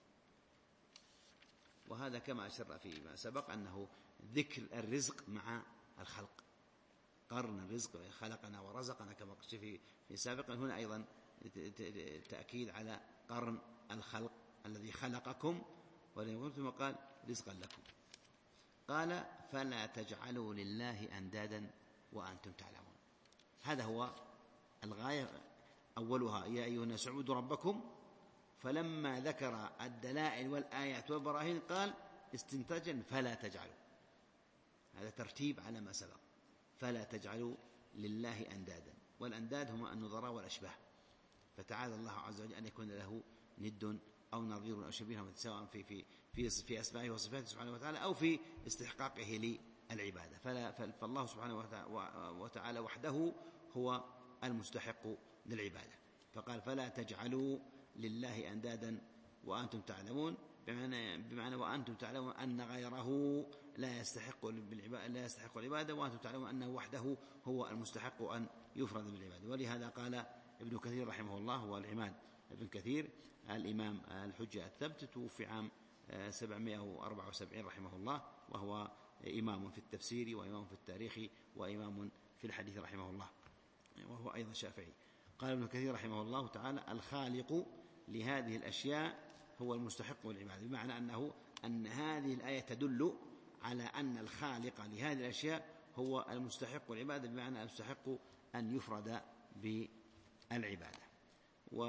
وهذا كما أشرنا فيما سبق أنه ذكر الرزق مع الخلق، قرن الرزق خلقنا ورزقنا كما قلت في في سابقا. هنا أيضا تأكيد على قرن الخلق الذي خلقكم، ثم قال رزقا لكم. قال فلا تجعلوا لله أندادا وأنتم تعلمون. هذا هو الغاية أولها، يا أيها الناس اعبدوا ربكم. فلما ذكر الدلائل والآيات والبراهين قال استنتاجا فلا تجعلوا، هذا ترتيب على ما سبق. فلا تجعلوا لله أندادا، والأنداد هم النظراء والأشباه، فتعالى الله عز وجل أن يكون له ند أو نظير أو شبيه، سواء في في في في أسمائه وصفاته سبحانه وتعالى أو في استحقاقه للعبادة. فلا فالله سبحانه وتعالى وحده هو المستحق للعبادة. فقال فلا تجعلوا لله أندادا وأنتم تعلمون، بمعنى, بمعنى وأنتم تعلمون أن غيره لا يستحق بالعبادة لا يستحق العبادة وأنتم تعلمون أنه وحده هو المستحق أن يفرد بالعبادة. ولهذا قال ابن كثير رحمه الله، هو العماد ابن كثير الإمام الحجة الثبت، توفي عام سبعمائة وأربعة وسبعين رحمه الله، وهو إمام في التفسير وإمام في التاريخ وإمام في الحديث رحمه الله، وهو أيضا شافعي. قال ابن كثير رحمه الله تعالى: الخالق لهذه الأشياء هو المستحق للعبادة، بمعنى أنه أن هذه الآية تدل على أن الخالق لهذه الأشياء هو المستحق للعبادة، بمعنى المستحق أن يفرد بالعبادة. و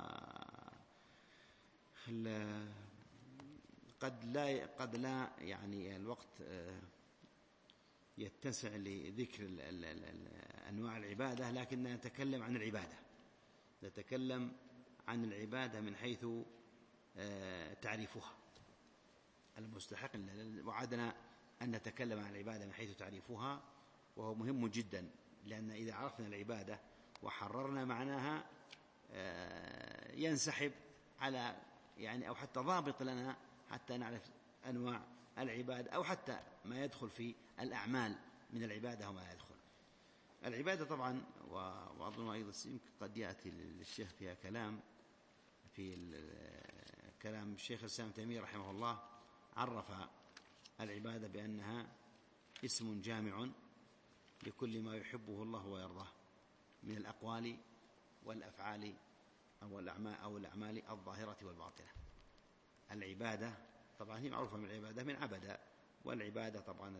قد لا قد لا يعني الوقت يتسع لذكر أنواع العبادة، لكن نتكلم عن العبادة نتكلم عن العبادة من حيث تعريفها المستحق. وعدنا أن نتكلم عن العبادة من حيث تعريفها، وهو مهم جدا، لأن إذا عرفنا العبادة وحررنا معناها ينسحب على يعني أو حتى ضابط لنا حتى نعرف أنواع العبادة، أو حتى ما يدخل في الأعمال من العبادة وما يدخل العبادة طبعا. وأظن أيضا قد يأتي للشيخ فيها كلام في كلام الشيخ الإسلام ابن تيمية رحمه الله، عرف العبادة بأنها اسم جامع لكل ما يحبه الله ويرضاه من الأقوال والأفعال أو الأعمال أو الأعمال الظاهرة والباطنة. العبادة طبعا هي معروفة من العبادة من عبد، والعبادة طبعا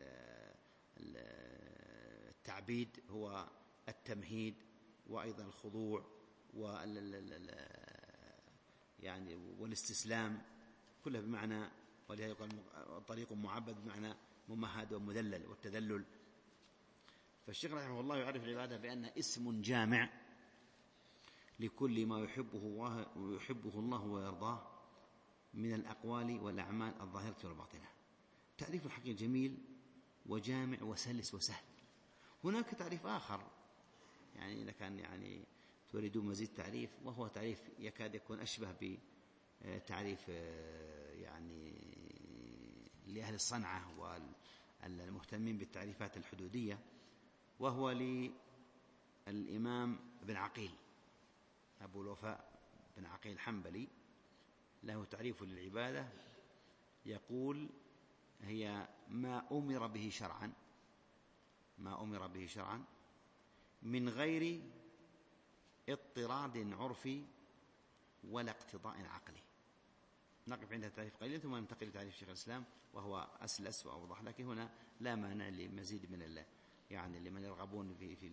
التعبيد هو التمهيد وأيضا الخضوع وال يعني والاستسلام، كلها بمعنى، ولهذا يقال طريق معبد بمعنى ممهد ومذلل والتذلل. فالشيخ رحمه الله يعرف العبادة بأن اسم جامع لكل ما يحبه ويحبه الله ويرضاه من الأقوال والأعمال الظاهرة والباطنة. تعريف الحقيقة جميل وجامع وسلس وسهل. هناك تعريف آخر، يعني إذا كان يعني تريدون مزيد تعريف، وهو تعريف يكاد يكون أشبه بتعريف يعني لأهل الصنعة والمهتمين بالتعريفات الحدودية، وهو للإمام ابن عقيل أبو الوفاء بن عقيل الحنبلي، له تعريف للعبادة يقول: هي ما أمر به شرعا ما أمر به شرعا من غير اضطراد عرفي ولا اقتضاء عقلي. نقف عند تعريف قليلا ثم ننتقل لتعريف شيخ الإسلام، وهو أسلس وأوضح، لكن هنا لا مانع لمزيد من الله يعني لمن يرغبون في في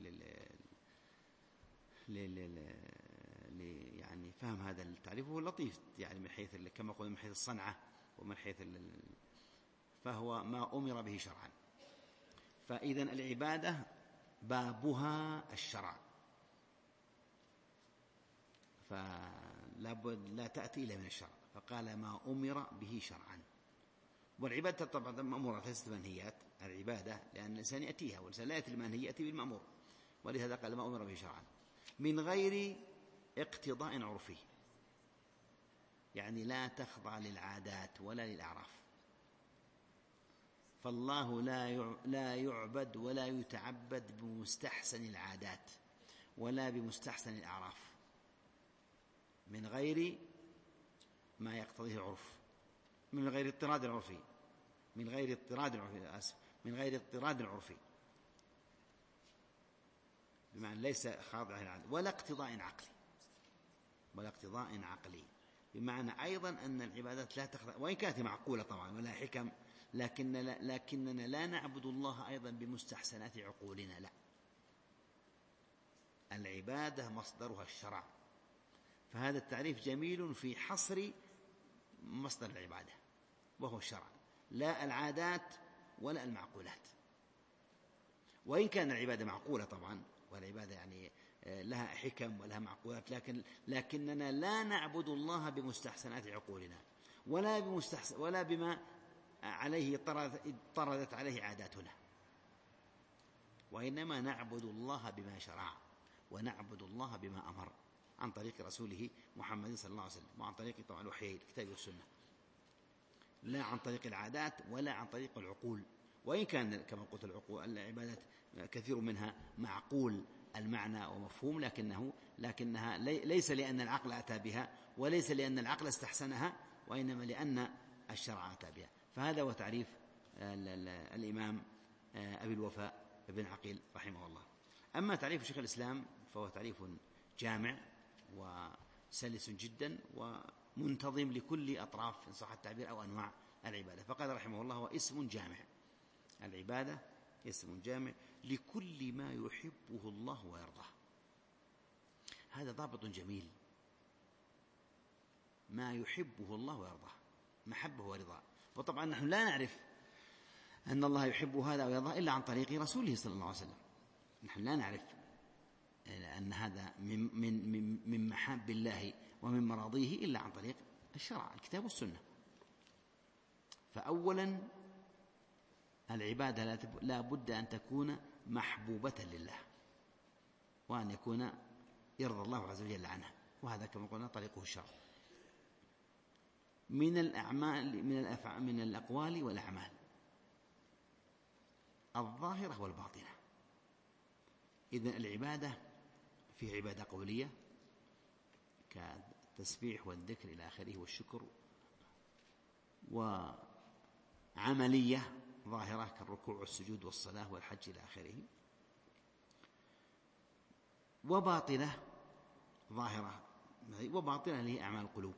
ل يعني فهم هذا التعريف. هو لطيف يعني من حيث كما قلنا من حيث الصنعة ومن حيث فهو ما أمر به شرعا. فإذا العبادة بابها الشرع، فلا بد لا تأتي إلا من الشرع، فقال ما أمر به شرعا. والعبادة طبعا مأمورة ليست منهيات، العبادة لأن الإنسان يأتيها، والإنسان لا يأتي المنهي يأتي بالمأمور، ولهذا قال ما أمر به شرعا من غير اقتضاء عرفي، يعني لا تخضع للعادات ولا للأعراف. فالله لا يعبد ولا يتعبد بمستحسن العادات ولا بمستحسن الأعراف، من غير ما يقتضيه العرف، من غير اضطراد العرفي من غير اضطراد العرفي آسف من غير اضطراد العرفي بمعنى ليس خاضع للعادة ولا اقتضاء عقلي ولا اقتضاء عقلي بمعنى أيضا أن العبادات لا تخضع، وإن كانت معقولة طبعا ولا حكم، لكن لكننا لا نعبد الله أيضا بمستحسنات عقولنا، لا، العبادة مصدرها الشرع. فهذا التعريف جميل في حصر مصدر العبادة وهو الشرع، لا العادات ولا المعقولات. وإن كان العبادة معقولة طبعا، والعبادة يعني لها حكم ولها معقولات، لكن لكننا لا نعبد الله بمستحسنات عقولنا ولا بمستحسن ولا بما عليه طردت عليه عاداتنا، وإنما نعبد الله بما شرع ونعبد الله بما أمر عن طريق رسوله محمد صلى الله عليه وسلم، وعن طريق طبعا الوحي الكتاب والسنة. لا عن طريق العادات ولا عن طريق العقول، وإن كان كما قلت العقول العبادات كثير منها معقول المعنى ومفهوم، لكنه لكنها ليس لأن العقل أتى بها، وليس لأن العقل استحسنها، وإنما لأن الشرع أتى بها. فهذا هو تعريف الإمام أبي الوفاء ابن عقيل رحمه الله. أما تعريف شيخ الإسلام فهو تعريف جامع وسلس جدا ومنتظم لكل أطراف إن صح التعبير أو أنواع العبادة. فقال رحمه الله هو اسم جامع، العبادة اسم جامع لكل ما يحبه الله ويرضاه. هذا ضابط جميل، ما يحبه الله ويرضاه، محبه ورضاه. وطبعا نحن لا نعرف أن الله يحب هذا ويرضاه إلا عن طريق رسوله صلى الله عليه وسلم. نحن لا نعرف أن هذا من, من, من, من محاب الله ومن مراضيه إلا عن طريق الشرع، الكتاب والسنة. فأولا العبادة لا بد أن تكون محبوبة لله، وأن يكون يرضى الله عز وجل عنها، وهذا كما قلنا طريقه الشرع من الأعمال من الأفعال من الأقوال والأعمال الظاهرة والباطنة. إذن العبادة في عبادة قولية كالتسبيح والذكر إلى آخره والشكر، وعملية ظاهرة كالركوع والسجود والصلاة والحج إلى آخره، وباطنة ظاهرة وباطنة هي أعمال القلوب،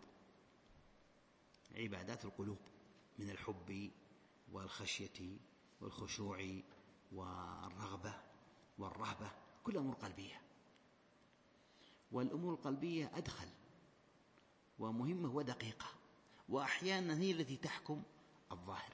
عبادات القلوب من الحب والخشية والخشوع والرغبة والرهبة، كل أمور قلبية. والأمور القلبية أدخل ومهمة ودقيقة، وأحيانا هي التي تحكم الظاهر.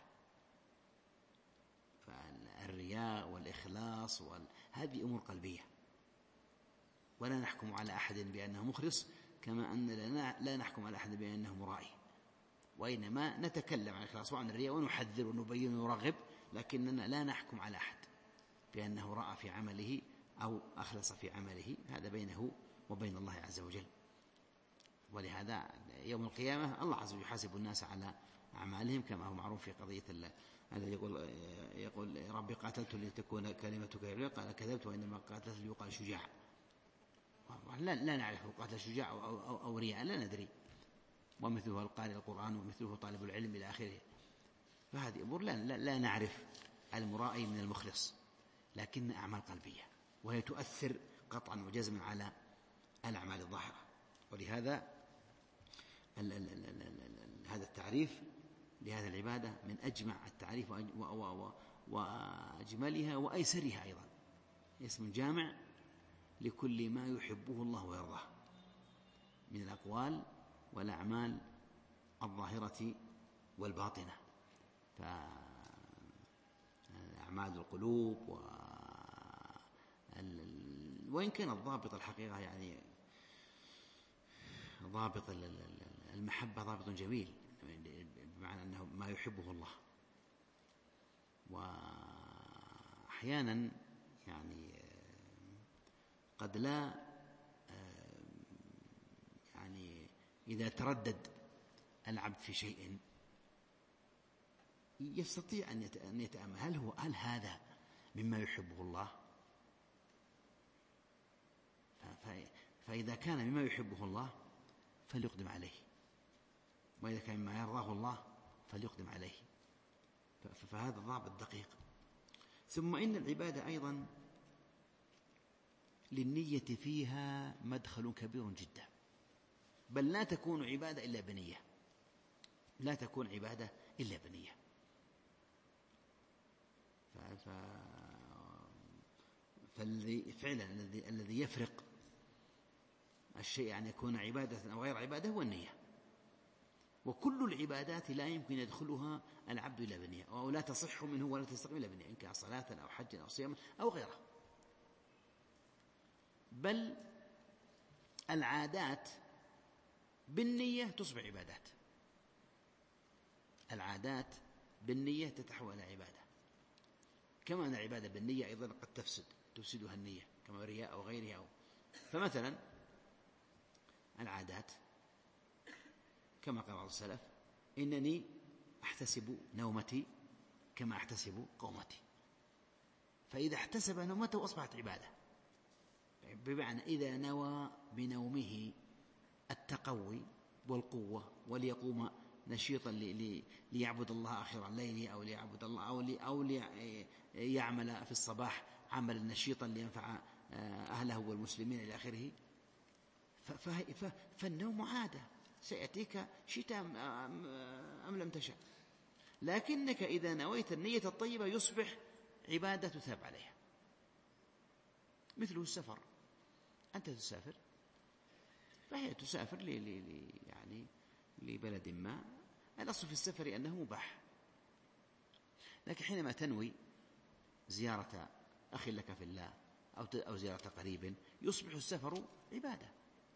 فالرياء والإخلاص وال... هذه أمور قلبية، ولا نحكم على أحد بأنه مخلص كما أن لا نحكم على أحد بأنه مرائي، وإنما نتكلم عن الإخلاص وعن الرياء ونحذر ونبين ونرغب، لكننا لا نحكم على أحد بأنه رأى في عمله أو أخلص في عمله، هذا بينه وبين الله عز وجل. ولهذا يوم القيامة الله عز وجل يحاسب الناس على أعمالهم، كما هو معروف في قضية الذي يقول يقول ربي قاتلت لتكون كلمتك هي، قال كذبت وإنما قاتلت ليقال شجاع. لا, لا نعرف قاتل شجاع أو, أو, أو رياء، لا ندري. ومثله القارئ القرآن ومثله طالب العلم إلى آخره. فهذه أمور لا, لا, لا نعرف المرائي من المخلص، لكن أعمال قلبية، وهي تؤثر قطعا وجزما على الأعمال الظاهرة. ولهذا ال ال ال ال ال هذا التعريف لهذه العبادة من أجمع التعريف وأجملها وأيسرها أيضا، اسم جامع لكل ما يحبه الله ويرضاه من الأقوال والأعمال الظاهرة والباطنة. فأعمال القلوب و... وإن كان الضابط الحقيقة يعني ضابط المحبة ضابط جميل، بمعنى أنه ما يحبه الله. وأحيانا يعني قد لا يعني إذا تردد العبد في شيء يستطيع أن يتأمل هل هو هل هذا مما يحبه الله؟ فإذا كان مما يحبه الله فليقدم عليه، وإذا كان مما يرضاه الله فليقدم عليه. فهذا ضابط دقيق. ثم إن العبادة أيضا للنية فيها مدخل كبير جدا، بل لا تكون عبادة إلا بنية، لا تكون عبادة إلا بنية. ف... فالذي فعلا الذي الذي يفرق الشيء أن يكون عبادة أو غير عبادة هو النية. وكل العبادات لا يمكن يدخلها العبد إلا بنية، أو لا تصح منه ولا تستقيم إلا بنية، إن كان صلاة أو حج أو صيام أو غيره. بل العادات بالنية تصبح عبادات، العادات بالنية تتحول إلى عبادة، كما أن العبادة بالنية أيضا قد تفسد تفسدها النية كما الرياء أو غيرها أو. فمثلا العادات كما قال بعض السلف إنني أحتسب نومتي كما أحتسب قومتي. فإذا احتسب نومته أصبحت عبادة، بمعنى إذا نوى بنومه التقوي والقوة وليقوم نشيطا ليعبد الله آخر الليل أو ليعبد الله أو, لي أو ليعمل في الصباح عملا نشيطا لينفع أهله والمسلمين إلى آخره، فالنوم عادة سيأتيك شتاء أم لم تشاء. لكنك إذا نويت النية الطيبة يصبح عبادة تثاب عليها. مثله السفر، أنت تسافر فهي تسافر لي لي لي يعني لبلد ما، الأصل في السفر أنه مباح، لكن حينما تنوي زيارة أخ لك في الله أو أو زيارة قريب يصبح السفر عبادة،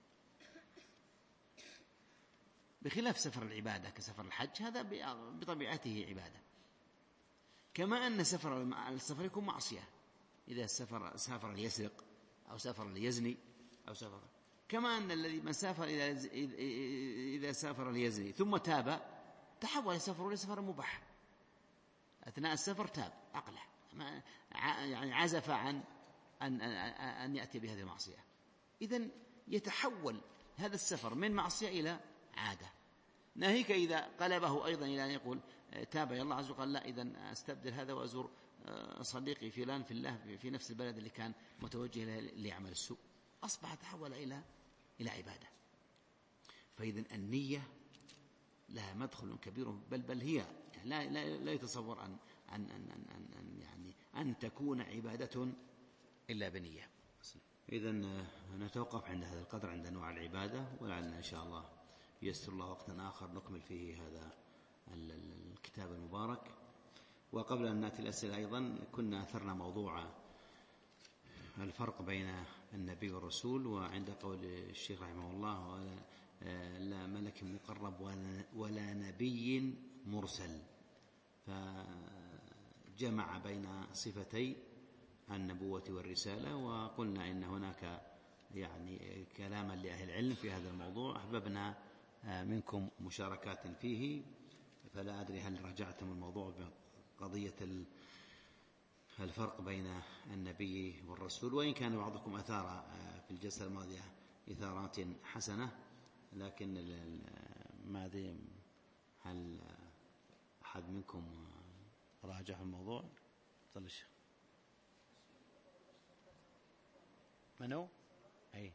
بخلاف سفر العبادة كسفر الحج، هذا بطبيعته عبادة. كما أن سفر السفر يكون معصية، إذا سافر سافر ليسرق أو سافر ليزني أو سافر، كما أن الذي من سافر إذا سافر ليزني ثم تاب تحول السفر لسفر مباح، أثناء السفر تاب عقله، يعني عزف عن أن أن يأتي بهذه المعصية. إذن يتحول هذا السفر من معصية إلى عادة. ناهيك إذا قلبه أيضا إلى أن يقول تاب يا الله عز وجل، لا إذن أستبدل هذا وأزور صديقي فلان في الله في نفس البلد اللي كان متوجه ليعمل السوء، أصبح تحول إلى إلى عبادة. فإذن النية لها مدخل كبير، بل بل هي يعني لا لا لا يتصور أن أن أن أن, أن يعني أن تكون عبادة إلا بنية. إذن نتوقف عند هذا القدر عند أنواع العبادة، ولعلنا إن شاء الله ييسر الله وقتا آخر نكمل فيه هذا الكتاب المبارك. وقبل أن نأتي الأسئلة أيضا كنا أثرنا موضوع الفرق بين النبي والرسول، وعند قول الشيخ رحمه الله لا ملك مقرب ولا نبي مرسل، فجمع بين صفتي النبوة والرسالة. وقلنا إن هناك يعني كلاما لأهل العلم في هذا الموضوع، أحببنا منكم مشاركات فيه، فلا أدري هل راجعتم الموضوع بقضية الفرق بين النبي والرسول، وإن كان بعضكم أثار في الجلسة الماضية إثارات حسنة، لكن ما أدري هل أحد منكم راجع الموضوع؟ تفضل الشيخ. منو؟ أي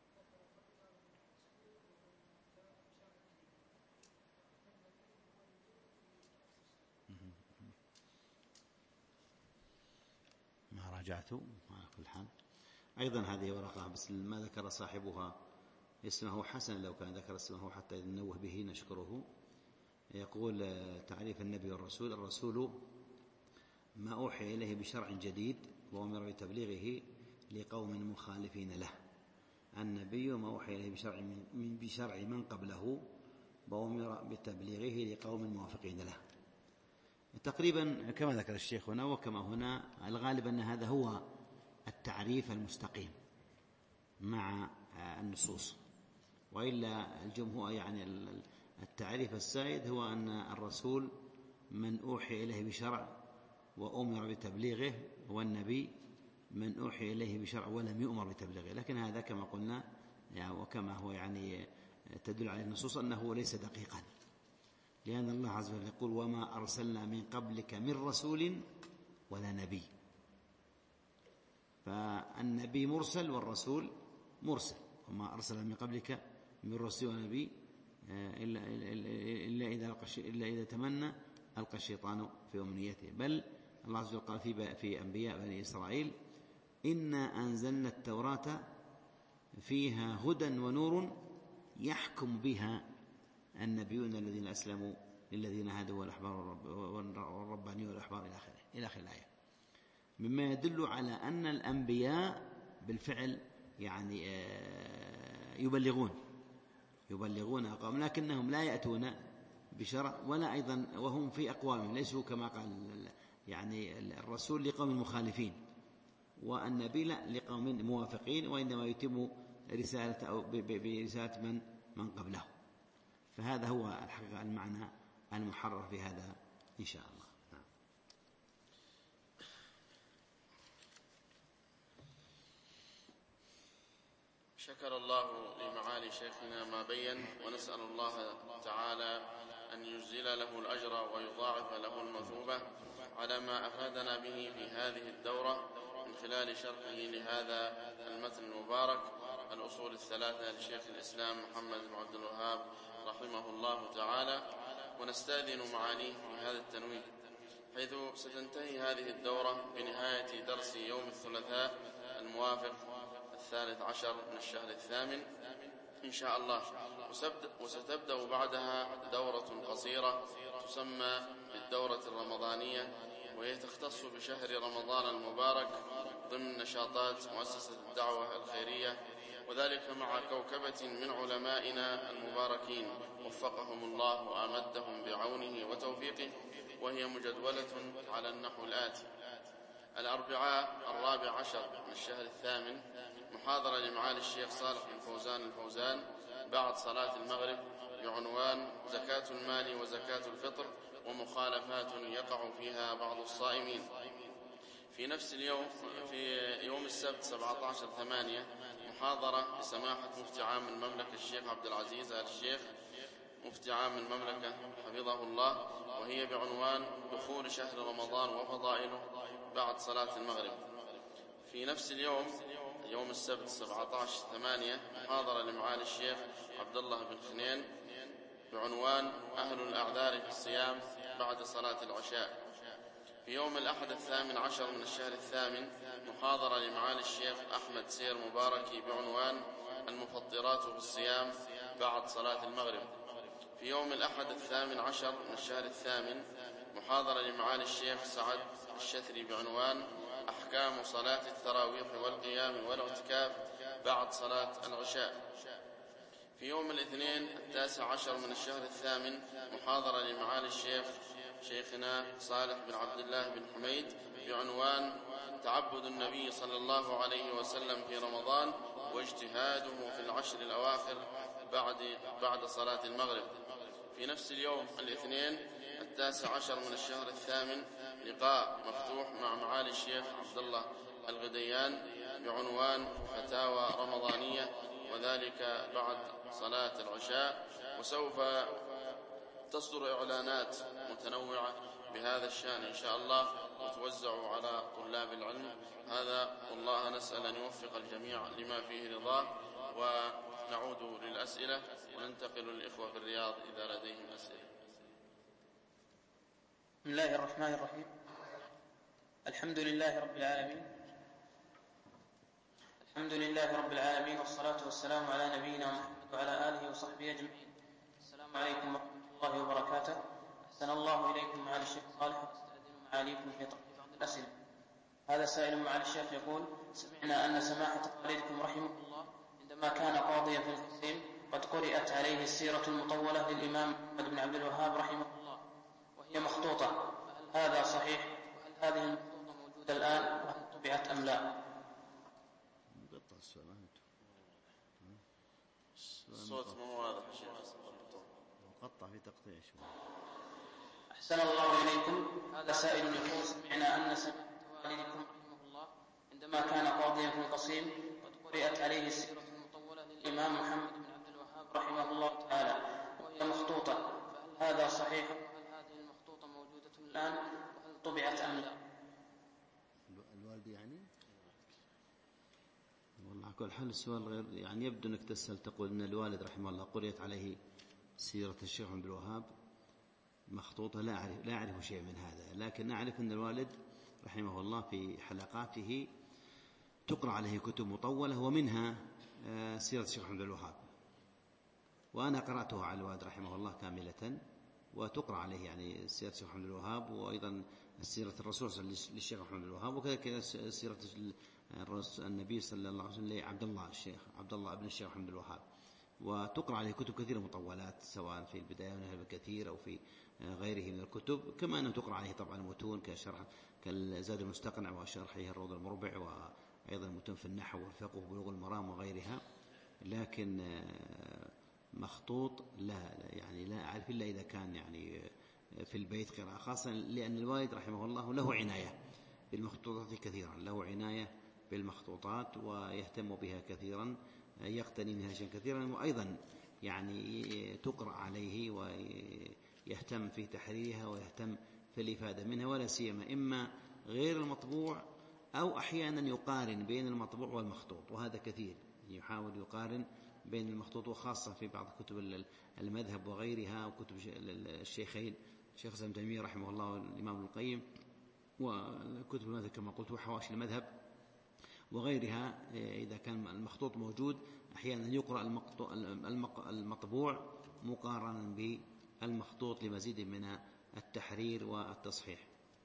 ما راجعته على كل حال. أيضا هذه ورقة بس ما ذكر صاحبها اسمه حسن، لو كان ذكر اسمه حتى ننوه به نشكره. يقول تعريف النبي والرسول: الرسول ما أوحي إليه بشرع جديد وأمر بتبليغه لقوم مخالفين له. النبي ما أوحي إليه بشرع من بشرع من قبله وأمر بتبليغه لقوم موافقين له. تقريبا كما ذكر الشيخ هنا وكما هنا، الغالب أن هذا هو التعريف المستقيم مع النصوص، وإلا الجمهور يعني التعريف السائد هو أن الرسول من أوحي إليه بشرع وأمر بتبليغه، والنبي من أوحي إليه بشرع ولم يؤمر بتبليغه. لكن هذا كما قلنا يعني وكما هو يعني تدل عليه النصوص أنه ليس دقيقا، لأن الله عز وجل يقول: وما أرسلنا من قبلك من رسول ولا نبي. فالنبي مرسل والرسول مرسل، وما أرسل من قبلك من رسول ونبي إلا, إلا, إذا, إلا إذا تمنى ألقى الشيطان في أمنيته. بل الله عز وجل قال في, في أنبياء بني إسرائيل: إنا أنزلنا التوراة فيها هدى ونور يحكم بها النبيون الذين أسلموا للذين هادوا والأحبار والربانيون والأحبار إلى آخره إلى آخر الآية، مما يدل على أن الأنبياء بالفعل يعني يبلغون يبلغون أقوام، لكنهم لا يأتون بشرع ولا أيضا وهم في أقوامهم ليسوا كما قال يعني الرسول لقوم مخالفين، والنبي لا لقوم موافقين، وإنما يتم رسالة أو برسالة من من قبله. فهذا هو الحقيقة المعنى المحرر في هذا إن شاء الله. نعم. شكر الله لمعالي شيخنا ما بين، ونسأل الله تعالى أن يجزل له الأجر ويضاعف له المثوبة على ما أفادنا به في هذه الدورة من خلال شرحه لهذا المتن المبارك الأصول الثلاثة لشيخ الإسلام محمد بن عبد الوهاب رحمه الله تعالى. ونستأذن معاليه في هذا التنويه، حيث ستنتهي هذه الدورة بنهاية درس يوم الثلاثاء الموافق الثالث عشر من الشهر الثامن إن شاء الله، وستبدأ بعدها دورة قصيرة تسمى بالدورة الرمضانية، وهي تختص بشهر رمضان المبارك ضمن نشاطات مؤسسة الدعوة الخيرية، وذلك مع كوكبة من علمائنا المباركين وفقهم الله وأمدهم بعونه وتوفيقه، وهي مجدولة على النحو الآتي: الأربعاء الرابع عشر من الشهر الثامن محاضرة لمعالي الشيخ صالح بن فوزان الفوزان بعد صلاة المغرب بعنوان زكاة المال وزكاة الفطر ومخالفات يقع فيها بعض الصائمين. في نفس اليوم في يوم السبت سبعة عشر ثمانية محاضرة لسماحة مفتي عام المملكة الشيخ عبد العزيز آل الشيخ مفتي عام المملكة حفظه الله، وهي بعنوان دخول شهر رمضان وفضائله بعد صلاة المغرب. في نفس اليوم يوم السبت سبعة عشر ثمانية محاضرة لمعالي الشيخ عبد الله بن خنين بعنوان أهل الأعذار في الصيام بعد صلاة العشاء. في يوم الأحد الثامن عشر من الشهر الثامن محاضرة لمعالي الشيخ أحمد سير مباركي بعنوان المفطرات في الصيام بعد صلاة المغرب. في يوم الأحد الثامن عشر من الشهر الثامن محاضرة لمعالي الشيخ سعد الشثري بعنوان أحكام صلاة التراويح والقيام والاعتكاف بعد صلاة العشاء. في يوم الاثنين التاسع عشر من الشهر الثامن محاضرة لمعالي الشيخ شيخنا صالح بن عبد الله بن حميد بعنوان تعبد النبي صلى الله عليه وسلم في رمضان واجتهاده في العشر الأواخر بعد بعد صلاة المغرب. في نفس اليوم الاثنين التاسع عشر من الشهر الثامن لقاء مفتوح مع معالي الشيخ عبد الله الغديان بعنوان فتاوى رمضانية، وذلك بعد صلاة العشاء، وسوف تصدر إعلانات متنوعة بهذا الشأن إن شاء الله وتوزع على طلاب العلم. هذا والله نسأل أن يوفق الجميع لما فيه رضاه. ونعود للأسئلة وننتقل للإخوة في الرياض إذا لديهم أسئلة. بسم الله الرحمن الرحيم. الحمد لله رب العالمين الحمد لله رب العالمين والصلاة والسلام على نبينا محمد وعلى آله وصحبه أجمعين. السلام عليكم ورحمة الله وبركاته. أحسن الله إليكم معالي الشيخ صالح، واستأذن معاليكم في بعض الأسئلة. هذا سائل معالي الشيخ يقول: سمعنا أن سماحة والدكم رحمه الله عندما كان قاضيا في القصيم قد قرأت عليه السيرة المطولة للإمام محمد بن عبد الوهاب رحمه الله وهي مخطوطة، فهل هذا صحيح؟ وهل هذه المخطوطة موجودة الآن؟ وهل طبعت أم لا؟ الصوت مو واضح شيخ. مقطع في تقطيع شوي. أحسن الله إليكم. هذا سائل يقول: سمعنا أن سماحة والدكم رحمه الله عندما كان قاضيا في القصيم قد قرأت عليه السيرة المطولة للإمام محمد بن عبد الوهاب رحمه الله تعالى وهي مخطوطة، فهل هذا صحيح؟ وهل هذه المخطوطة موجودة الآن؟ وهل طبعت أم لا؟ الوالد يعني والله على كل حال السؤال غير يعني يبدو أنك تسأل تقول أن الوالد رحمه الله قرأت عليه سيرة الشيخ عبد الوهاب مخطوطة. لا أعرف لا أعرف شيء من هذا، لكن أعرف أن الوالد رحمه الله في حلقاته تقرأ عليه كتب مطولة ومنها سيرة الشيخ عبد الوهاب، وأنا قرأتها على الوالد رحمه الله كاملة، وتقرأ عليه يعني سيرة الشيخ عبد الوهاب، وأيضا سيرة الرسول للشيخ عبد الوهاب، وكذلك سيرة النبي صلى الله عليه وسلم لعبد الله الشيخ عبد الله ابن الشيخ عبد الوهاب، وتقرأ عليه كتب كثيرة مطولات سواء في البداية والنهاية الكثير أو في غيره من الكتب، كما أنه تقرأ عليه طبعا متون كشرح كالزاد المستقنع وشرحه الروض المربع، وأيضا متون في النحو والفقه وبلوغ المرام وغيرها. لكن مخطوط لا يعني لا أعرف إلا إذا كان يعني في البيت قراءة، خاصة لأن الوالد رحمه الله له عناية بالمخطوطات كثيرا، له عناية بالمخطوطات ويهتم بها كثيرا، يقتني منها شيئا كثيرا، وأيضا يعني تقرأ عليه ويهتم في تحريرها ويهتم في الإفادة منها، ولا سيما إما غير المطبوع أو أحيانا يقارن بين المطبوع والمخطوط، وهذا كثير، يحاول يقارن بين المخطوط، وخاصة في بعض كتب المذهب وغيرها، وكتب الشيخين الشيخ الإسلام ابن تيمية رحمه الله والإمام ابن القيم، وكتب المذهب كما قلت وحواشي المذهب وغيرها. إذا كان المخطوط موجود أحيانا يقرأ المطبوع مقارنا بالمخطوط لمزيد من التحرير والتصحيح.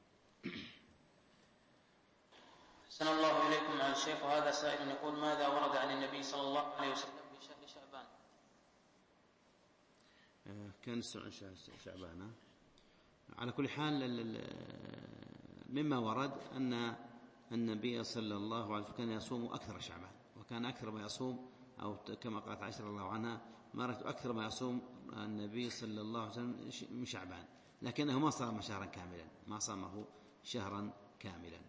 أحسن الله إليكم عن الشيخ. وهذا سائل يقول: ماذا ورد عن النبي صلى الله عليه وسلم في شهر شعبان؟ كان شعبان. على كل حال مما ورد أن النبي صلى الله عليه وسلم كان يصوم أكثر شعبان، وكان أكثر ما يصوم، أو كما قالت عائشة رضي الله عنها: ما رأيت أكثر ما يصوم النبي صلى الله عليه وسلم من شعبان، لكنه ما صام شهرا كاملا، ما صامه شهرا كاملا.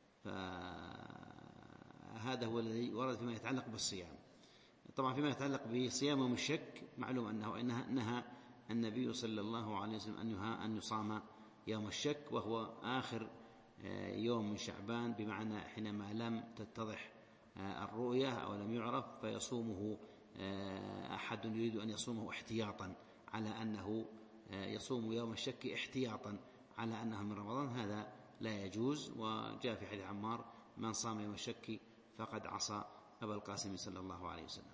فهذا هو الذي ورد فيما يتعلق بالصيام. طبعا فيما يتعلق بصيام يوم الشك معلوم أنه نهى النبي صلى الله عليه وسلم أن يصام يوم الشك، وهو آخر يوم من شعبان، بمعنى حينما لم تتضح الرؤية أو لم يعرف فيصومه أحد يريد أن يصومه احتياطا على أنه يصوم يوم الشك احتياطا على أنه من رمضان، هذا لا يجوز. وجاء في حديث عمار: من صام يوم الشك فقد عصى أبا القاسم صلى الله عليه وسلم.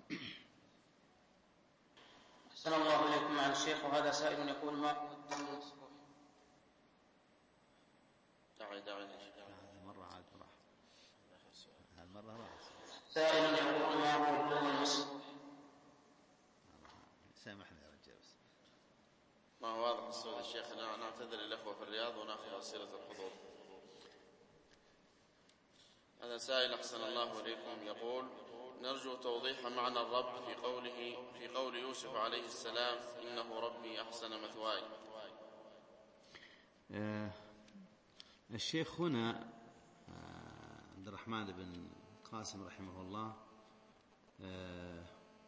أحسن الله إليكم عن الشيخ. وهذا سائل يقول: ما هو الدم المسفوح؟ دعي دعي مرة عاد راح هالمرة راح سائل يقول: ما هو الدم المسفوح؟ سامحني يا رجال، بس ما هو واضح السؤال يا شيخ. نعتذر الأخوة في الرياض ونأخذ أسئلة الحضور. هذا سائل أحسن الله إليكم يقول: نرجو توضيح معنى الرب في قوله في قول يوسف عليه السلام: إنه ربي أحسن مثواي. آه الشيخ هنا آه عبد الرحمن بن قاسم رحمه الله آه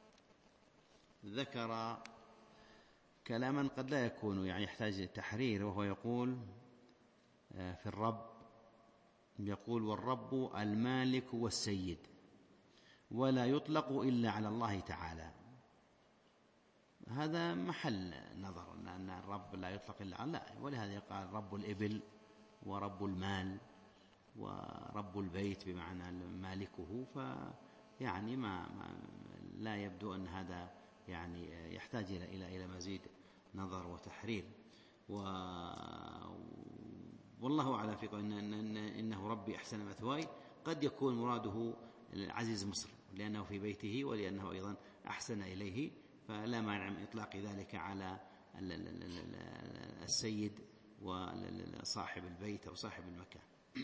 ذكر كلاما قد لا يكون يعني يحتاج تحرير، وهو يقول آه في الرب، يقول: والرب المالك والسيد، ولا يطلق إلا على الله تعالى. هذا محل نظر أن الرب لا يطلق إلا على الله، ولهذا قال رب الإبل ورب المال ورب البيت بمعنى مالكه، فيعني ما, ما لا يبدو أن هذا يعني يحتاج إلى إلى مزيد نظر وتحرير. و والله أعلم في قول إن إن إنه ربي أحسن مثواي، قد يكون مراده عزيز مصر لأنه في بيته، ولأنه أيضا أحسن إليه، فلا مانع من إطلاق ذلك على السيد وصاحب البيت أو صاحب المكان.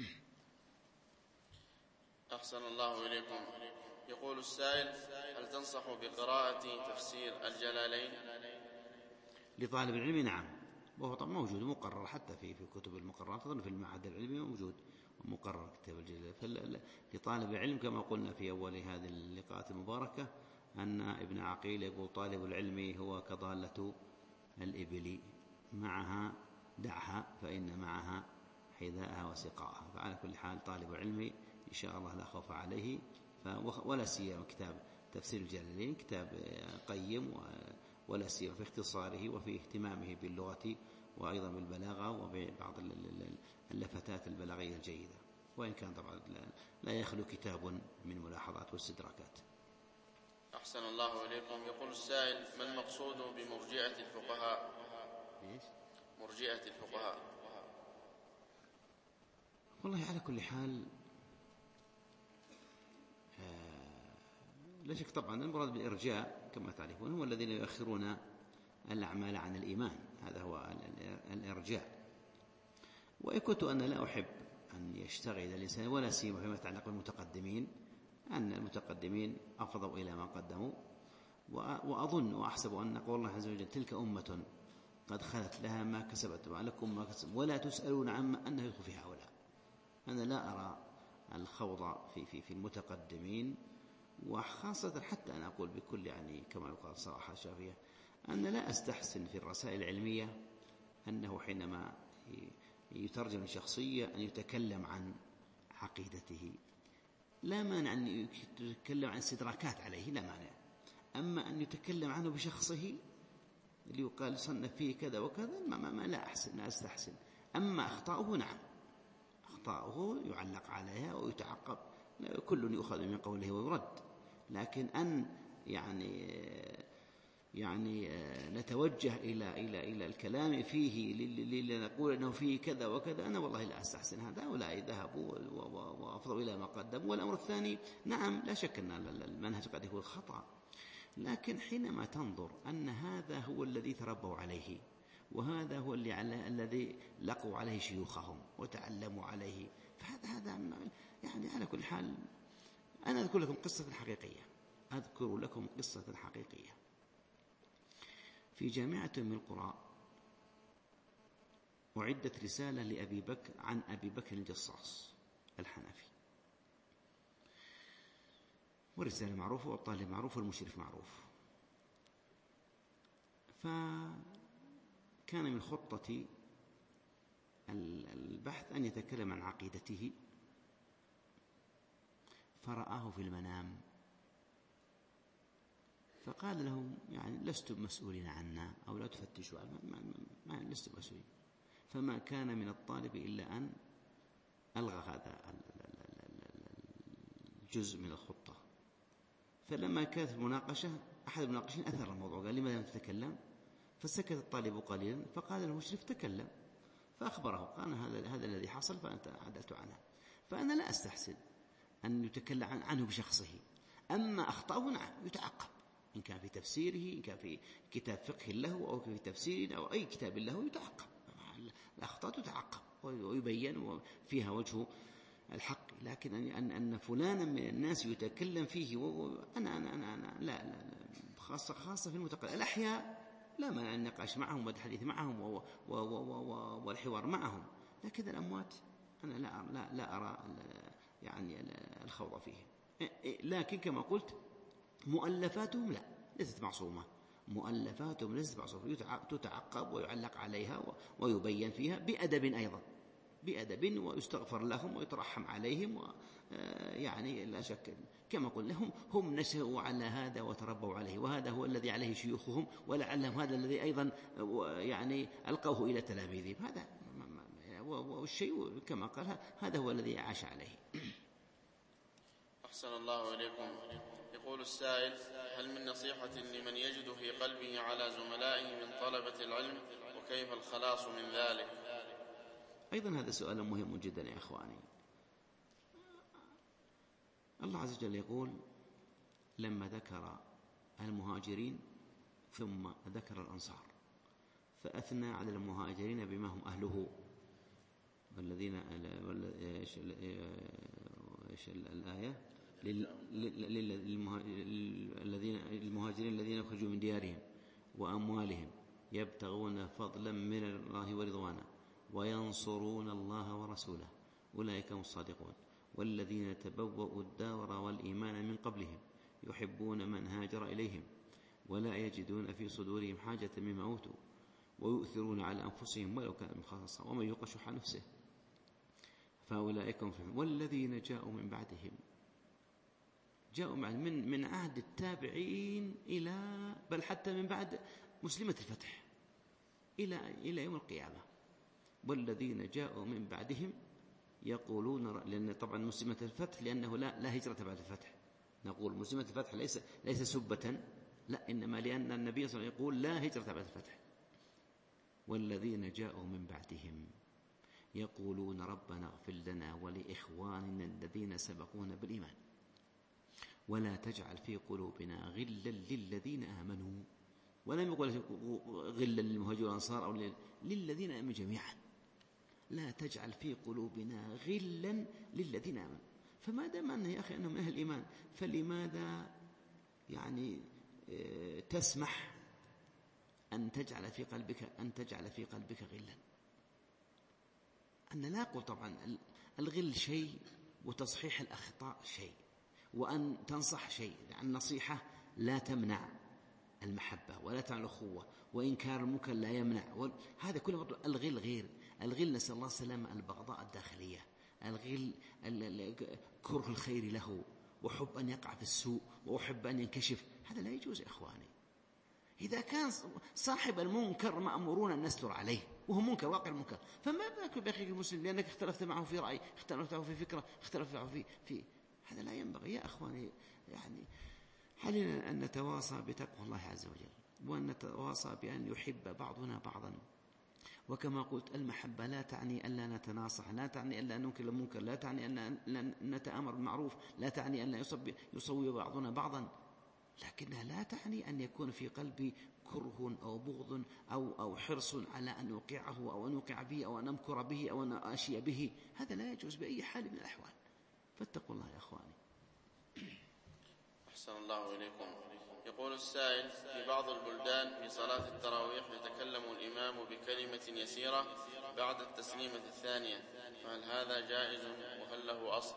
أحسن الله إليكم. يقول السائل: هل تنصح بقراءة تفسير الجلالين؟ لطالب العلم نعم، وهو طبعا موجود مقرر حتى في في كتب المقررات، أظن في المعهد العلمي موجود مقرر كتاب الجلالين. فلطالب العلم كما قلنا في أول هذه اللقاءات المباركة أن ابن عقيل يقول: طالب العلم هو كضالة الإبل، معها دعها فإن معها حذاءها وسقاءها. فعلى كل حال طالب العلم إن شاء الله لا خوف عليه، ولا سيما كتاب تفسير الجلالين كتاب قيم، ولا سيما في اختصاره وفي اهتمامه باللغة وأيضا بالبلاغة وبعض اللفتات البلاغية الجيدة، وإن كان طبعا لا يخلو كتاب من ملاحظات واستدراكات. أحسن الله إليكم. يقول السائل: ما المقصود بمرجئة الفقهاء؟ إيش؟ مرجئة الفقهاء. والله على كل حال لا شك طبعا المراد بالإرجاء كما تعرفون هم الذين يؤخرون الأعمال عن الإيمان، هذا هو الإرجاء. وإن كنت أنا لا أحب أن يشتغل الإنسان ولا سيما فيما يتعلق بالمتقدمين، أن المتقدمين أفضوا إلى ما قدموا، وأظن وأحسب أن قول الله عز وجل: تلك أمة قد خلت لها ما كسبت ولكم ما كسب ولا تسألون عما أنه يدخل في هؤلاء. أنا لا أرى الخوض في في في المتقدمين، وخاصة حتى أنا أقول بكل يعني كما يقال صراحة شافية، أنا لا أستحسن في الرسائل العلمية أنه حينما يترجم شخصية أن يتكلم عن عقيدته، لا مانع أن يتكلم عن استدراكات عليه، لا مانع. أما أن يتكلم عنه بشخصه اللي يقال صنف فيه كذا وكذا، ما, ما, ما لا أحسن، لا أستحسن. أما أخطاؤه نعم، أخطاؤه يعلق عليها ويتعقب، كل يؤخذ من قوله ويرد. لكن أن يعني يعني نتوجه إلى إلى إلى الكلام فيه لنقول أنه فيه كذا وكذا، أنا والله لا أستحسن هذا، ولا ذهبوا وأفضوا إلى ما قدموا. والأمر الثاني نعم لا شك أن المنهج قد يكون خطأ، لكن حينما تنظر أن هذا هو الذي تربوا عليه، وهذا هو اللي على الذي لقوا عليه شيوخهم وتعلموا عليه، فهذا هذا يعني على كل حال. أنا أذكر لكم قصة حقيقية، أذكر لكم قصة حقيقية. في جامعة من القرى أعدت رسالة لأبي بكر عن أبي بكر الجصاص الحنفي، والرسالة معروفة والطالب معروف والمشرف معروف. فكان من خطة البحث أن يتكلم عن عقيدته، فرآه في المنام فقال لهم يعني لستم مسؤولين عنا أو لا تفتشوا عنا، ما, ما, ما لستم مسؤولين. فما كان من الطالب إلا أن ألغى هذا الجزء من الخطة. فلما كانت المناقشة أحد المناقشين أثر الموضوع، قال لماذا لم تتكلم؟ فسكت الطالب قليلا، فقال المشرف تكلم، فأخبره قال هذا هذا الذي حصل فأنت عدلت عنه. فأنا لا أستحسن أن يتكلم عنه بشخصه. أما أخطأه نعم يتعقب، إن كان في تفسيره، إن كان في كتاب فقه له أو في تفسير أو أي كتاب له يتعقب، الأخطاء تتعقب ويبين فيها وجه الحق. لكن أن أن فلانا من الناس يتكلم فيه وأنا أنا أنا, أنا لا, لا لا خاصة خاصة في المتقدمين الأحياء لا مانع النقاش معهم والحديث معهم والحوار معهم، لكن الأموات أنا لا لا لا أرى يعني الخوض فيه. لكن كما قلت مؤلفاتهم لا ليست معصومة، مؤلفاتهم ليست معصومة، تتعقب ويعلق عليها ويبين فيها بأدب أيضا، بأدب ويستغفر لهم ويترحم عليهم، يعني لا شك كما قلنا هم هم نشأوا على هذا وتربوا عليه، وهذا هو الذي عليه شيوخهم، ولعلهم هذا الذي أيضا يعني ألقوه إلى تلاميذهم. هذا والشيء كما قال هذا هو الذي عاش عليه. أحسن الله إليكم. يقول السائل: هل من نصيحة لمن يجد في قلبه على زملائه من طلبة العلم، وكيف الخلاص من ذلك؟ أيضا هذا سؤال مهم جدا يا أخواني. الله عز وجل يقول لما ذكر المهاجرين ثم ذكر الأنصار فأثنى على المهاجرين بما هم أهله، والذين ايش ايش الآية الذين المهاجرين الذين يخرجوا من ديارهم وأموالهم يبتغون فضلا من الله ورضوانا وينصرون الله ورسوله أولئك هم الصادقون والذين تبوأوا الدار والإيمان من قبلهم يحبون من هاجر إليهم ولا يجدون في صدورهم حاجة مما أوتوا ويؤثرون على أنفسهم ولو كان من خاصة ومن يوق شح نفسه فأولئك هم المفلحون. والذين جاءوا من بعدهم جاءوا من من عهد التابعين إلى بل حتى من بعد مسلمة الفتح إلى إلى يوم القيامة. والذين جاءوا من بعدهم يقولون، لأن طبعا مسلمة الفتح لأنه لا لا هجرة بعد الفتح، نقول مسلمة الفتح ليس ليس سبة، لا إنما لأن النبي صلى الله عليه وسلم يقول لا هجرة بعد الفتح. والذين جاءوا من بعدهم يقولون ربنا اغفر لنا ولإخواننا الذين سبقونا بالإيمان ولا تجعل في قلوبنا غلا للذين آمنوا، ولم يقل غلا للمهاجرين والأنصار أو للذين آمنوا جميعا، لا تجعل في قلوبنا غلا للذين آمنوا. فما دام أنه يا أخي أنهم أهل الإيمان فلماذا يعني تسمح أن تجعل في قلبك أن تجعل في قلبك غلا. أن لا أقول طبعا الغل شيء وتصحيح الأخطاء شيء وأن تنصح شيء، لأن النصيحة لا تمنع المحبة ولا تمنع الأخوة، وإنكار المنكر لا يمنع، هذا كله. الغل غير الغل، نسأل الله السلامة، البغضاء الداخلية، الغل كره الخير له وحب أن يقع في السوء وأحب أن ينكشف، هذا لا يجوز يا إخواني. إذا كان صاحب المنكر مأمورون أن نستر عليه وهو منكر واقع المنكر، فما بالك بأخيك المسلم لأنك اختلفت معه في رأي، اختلفت معه في فكرة، اختلفت معه في, في هذا لا ينبغي يا أخواني. يعني علينا أن نتواصى بتقوى الله عز وجل، وأن نتواصى بأن يحب بعضنا بعضا. وكما قلت المحبة لا تعني أن لا نتناصح، لا تعني أن لا ننكر المنكر، لا تعني أن لا نتأمر بالمعروف، لا تعني أن لا يصوي بعضنا بعضا، لكنها لا تعني أن يكون في قلبي كره أو بغض أو, أو حرص على أن أوقعه أو أن أوقع به أو أن أمكر به أو أن أشي به، هذا لا يجوز بأي حال من الأحوال. فاتقوا الله يا أخواني. أحسن الله إليكم. يقول السائل: في بعض البلدان في صلاة التراويح يتكلم الإمام بكلمة يسيرة بعد التسليمة الثانية، فهل هذا جائز وهل له أصل؟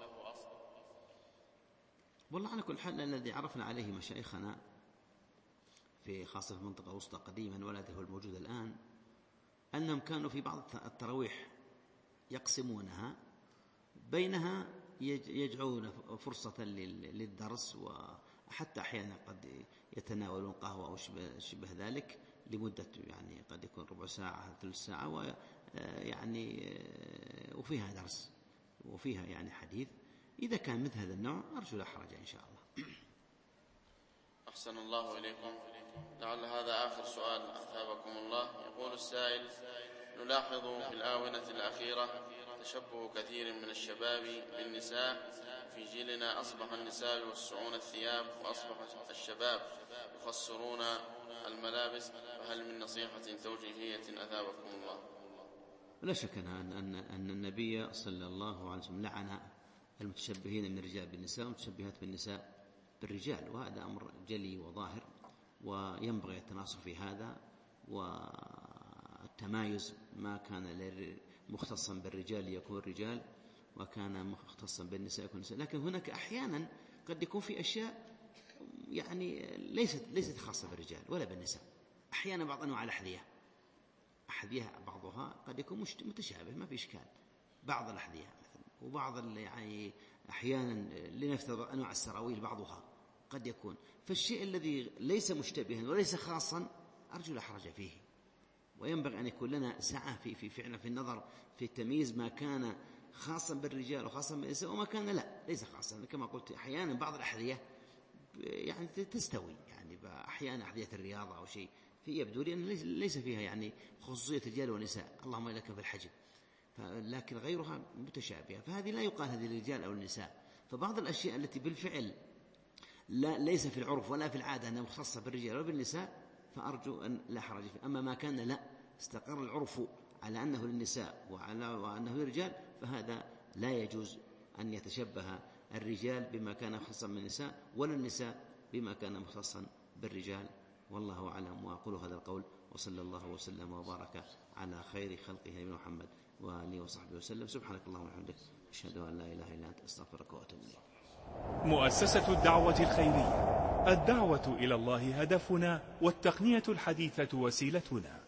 والله على كل حال الذي عرفنا عليه مشايخنا في خاصة في المنطقة الوسطى قديما ولا هو الموجود الآن، أنهم كانوا في بعض التراويح يقسمونها بينها، يجعلون فرصة للدرس، وحتى أحيانا قد يتناولون قهوة أو شبه ذلك لمدة يعني قد يكون ربع ساعة ثلث ساعة، ويعني وفيها درس وفيها يعني حديث. إذا كان مثل هذا النوع أرجو لا حرج إن شاء الله. أحسن الله إليكم. لعل هذا آخر سؤال أثابكم الله. يقول السائل: نلاحظ في الآونة الأخيرة تشبه كثير من الشباب بالنساء، في جيلنا أصبح النساء يوسعون الثياب وأصبح الشباب يخصرون الملابس، فهل من نصيحة توجيهية أثابكم الله؟ لا شك أن, أن, أن النبي صلى الله عليه وسلم لعن المتشبهين من الرجال بالنساء والمتشبهات بالنساء بالرجال، وهذا أمر جلي وظاهر، وينبغي التناصح في هذا والتمايز. ما كان مختصا بالرجال يكون رجال، وكان مختصا بالنساء يكون نساء. لكن هناك أحيانا قد يكون في أشياء يعني ليست ليست خاصة بالرجال ولا بالنساء. أحيانا بعض أنواع الأحذية أحذية بعضها قد يكون متشابه ما في إشكال، بعض الأحذية مثلا، وبعض يعني أحيانا لنفترض أنواع السراويل بعضها قد يكون. فالشيء الذي ليس مشتبها وليس خاصا أرجو لا حرج فيه، وينبغي أن يكون لنا سعة في في فعلا في النظر في التمييز ما كان خاصا بالرجال وخاصا بالنساء وما كان لا ليس خاصا. كما قلت أحيانا بعض الأحذية يعني تستوي، يعني أحيانا أحذية الرياضة أو شيء في يبدو لي أن ليس فيها يعني خصوصية رجال ونساء، اللهم إلا في الحجم، لكن غيرها متشابهة، فهذه لا يقال هذه للرجال أو النساء. فبعض الأشياء التي بالفعل لا ليس في العرف ولا في العادة أنها مختصة بالرجال ولا بالنساء فأرجو أن لا حرج فيه. أما ما كان لا استقر العرف على أنه للنساء وعلى وأنه للرجال فهذا لا يجوز أن يتشبه الرجال بما كان مختصا بالنساء ولا النساء بما كان مختصا بالرجال، والله أعلم. وأقول هذا القول وصلى الله وسلم وبارك على خير خلقه نبينا محمد وآله وصحبه وسلم. سبحانك اللهم وبحمدك أشهد أن لا إله إلا أنت أستغفرك وأتوب إليك. مؤسسة الدعوة الخيرية، الدعوة إلى الله هدفنا والتقنية الحديثة وسيلتنا.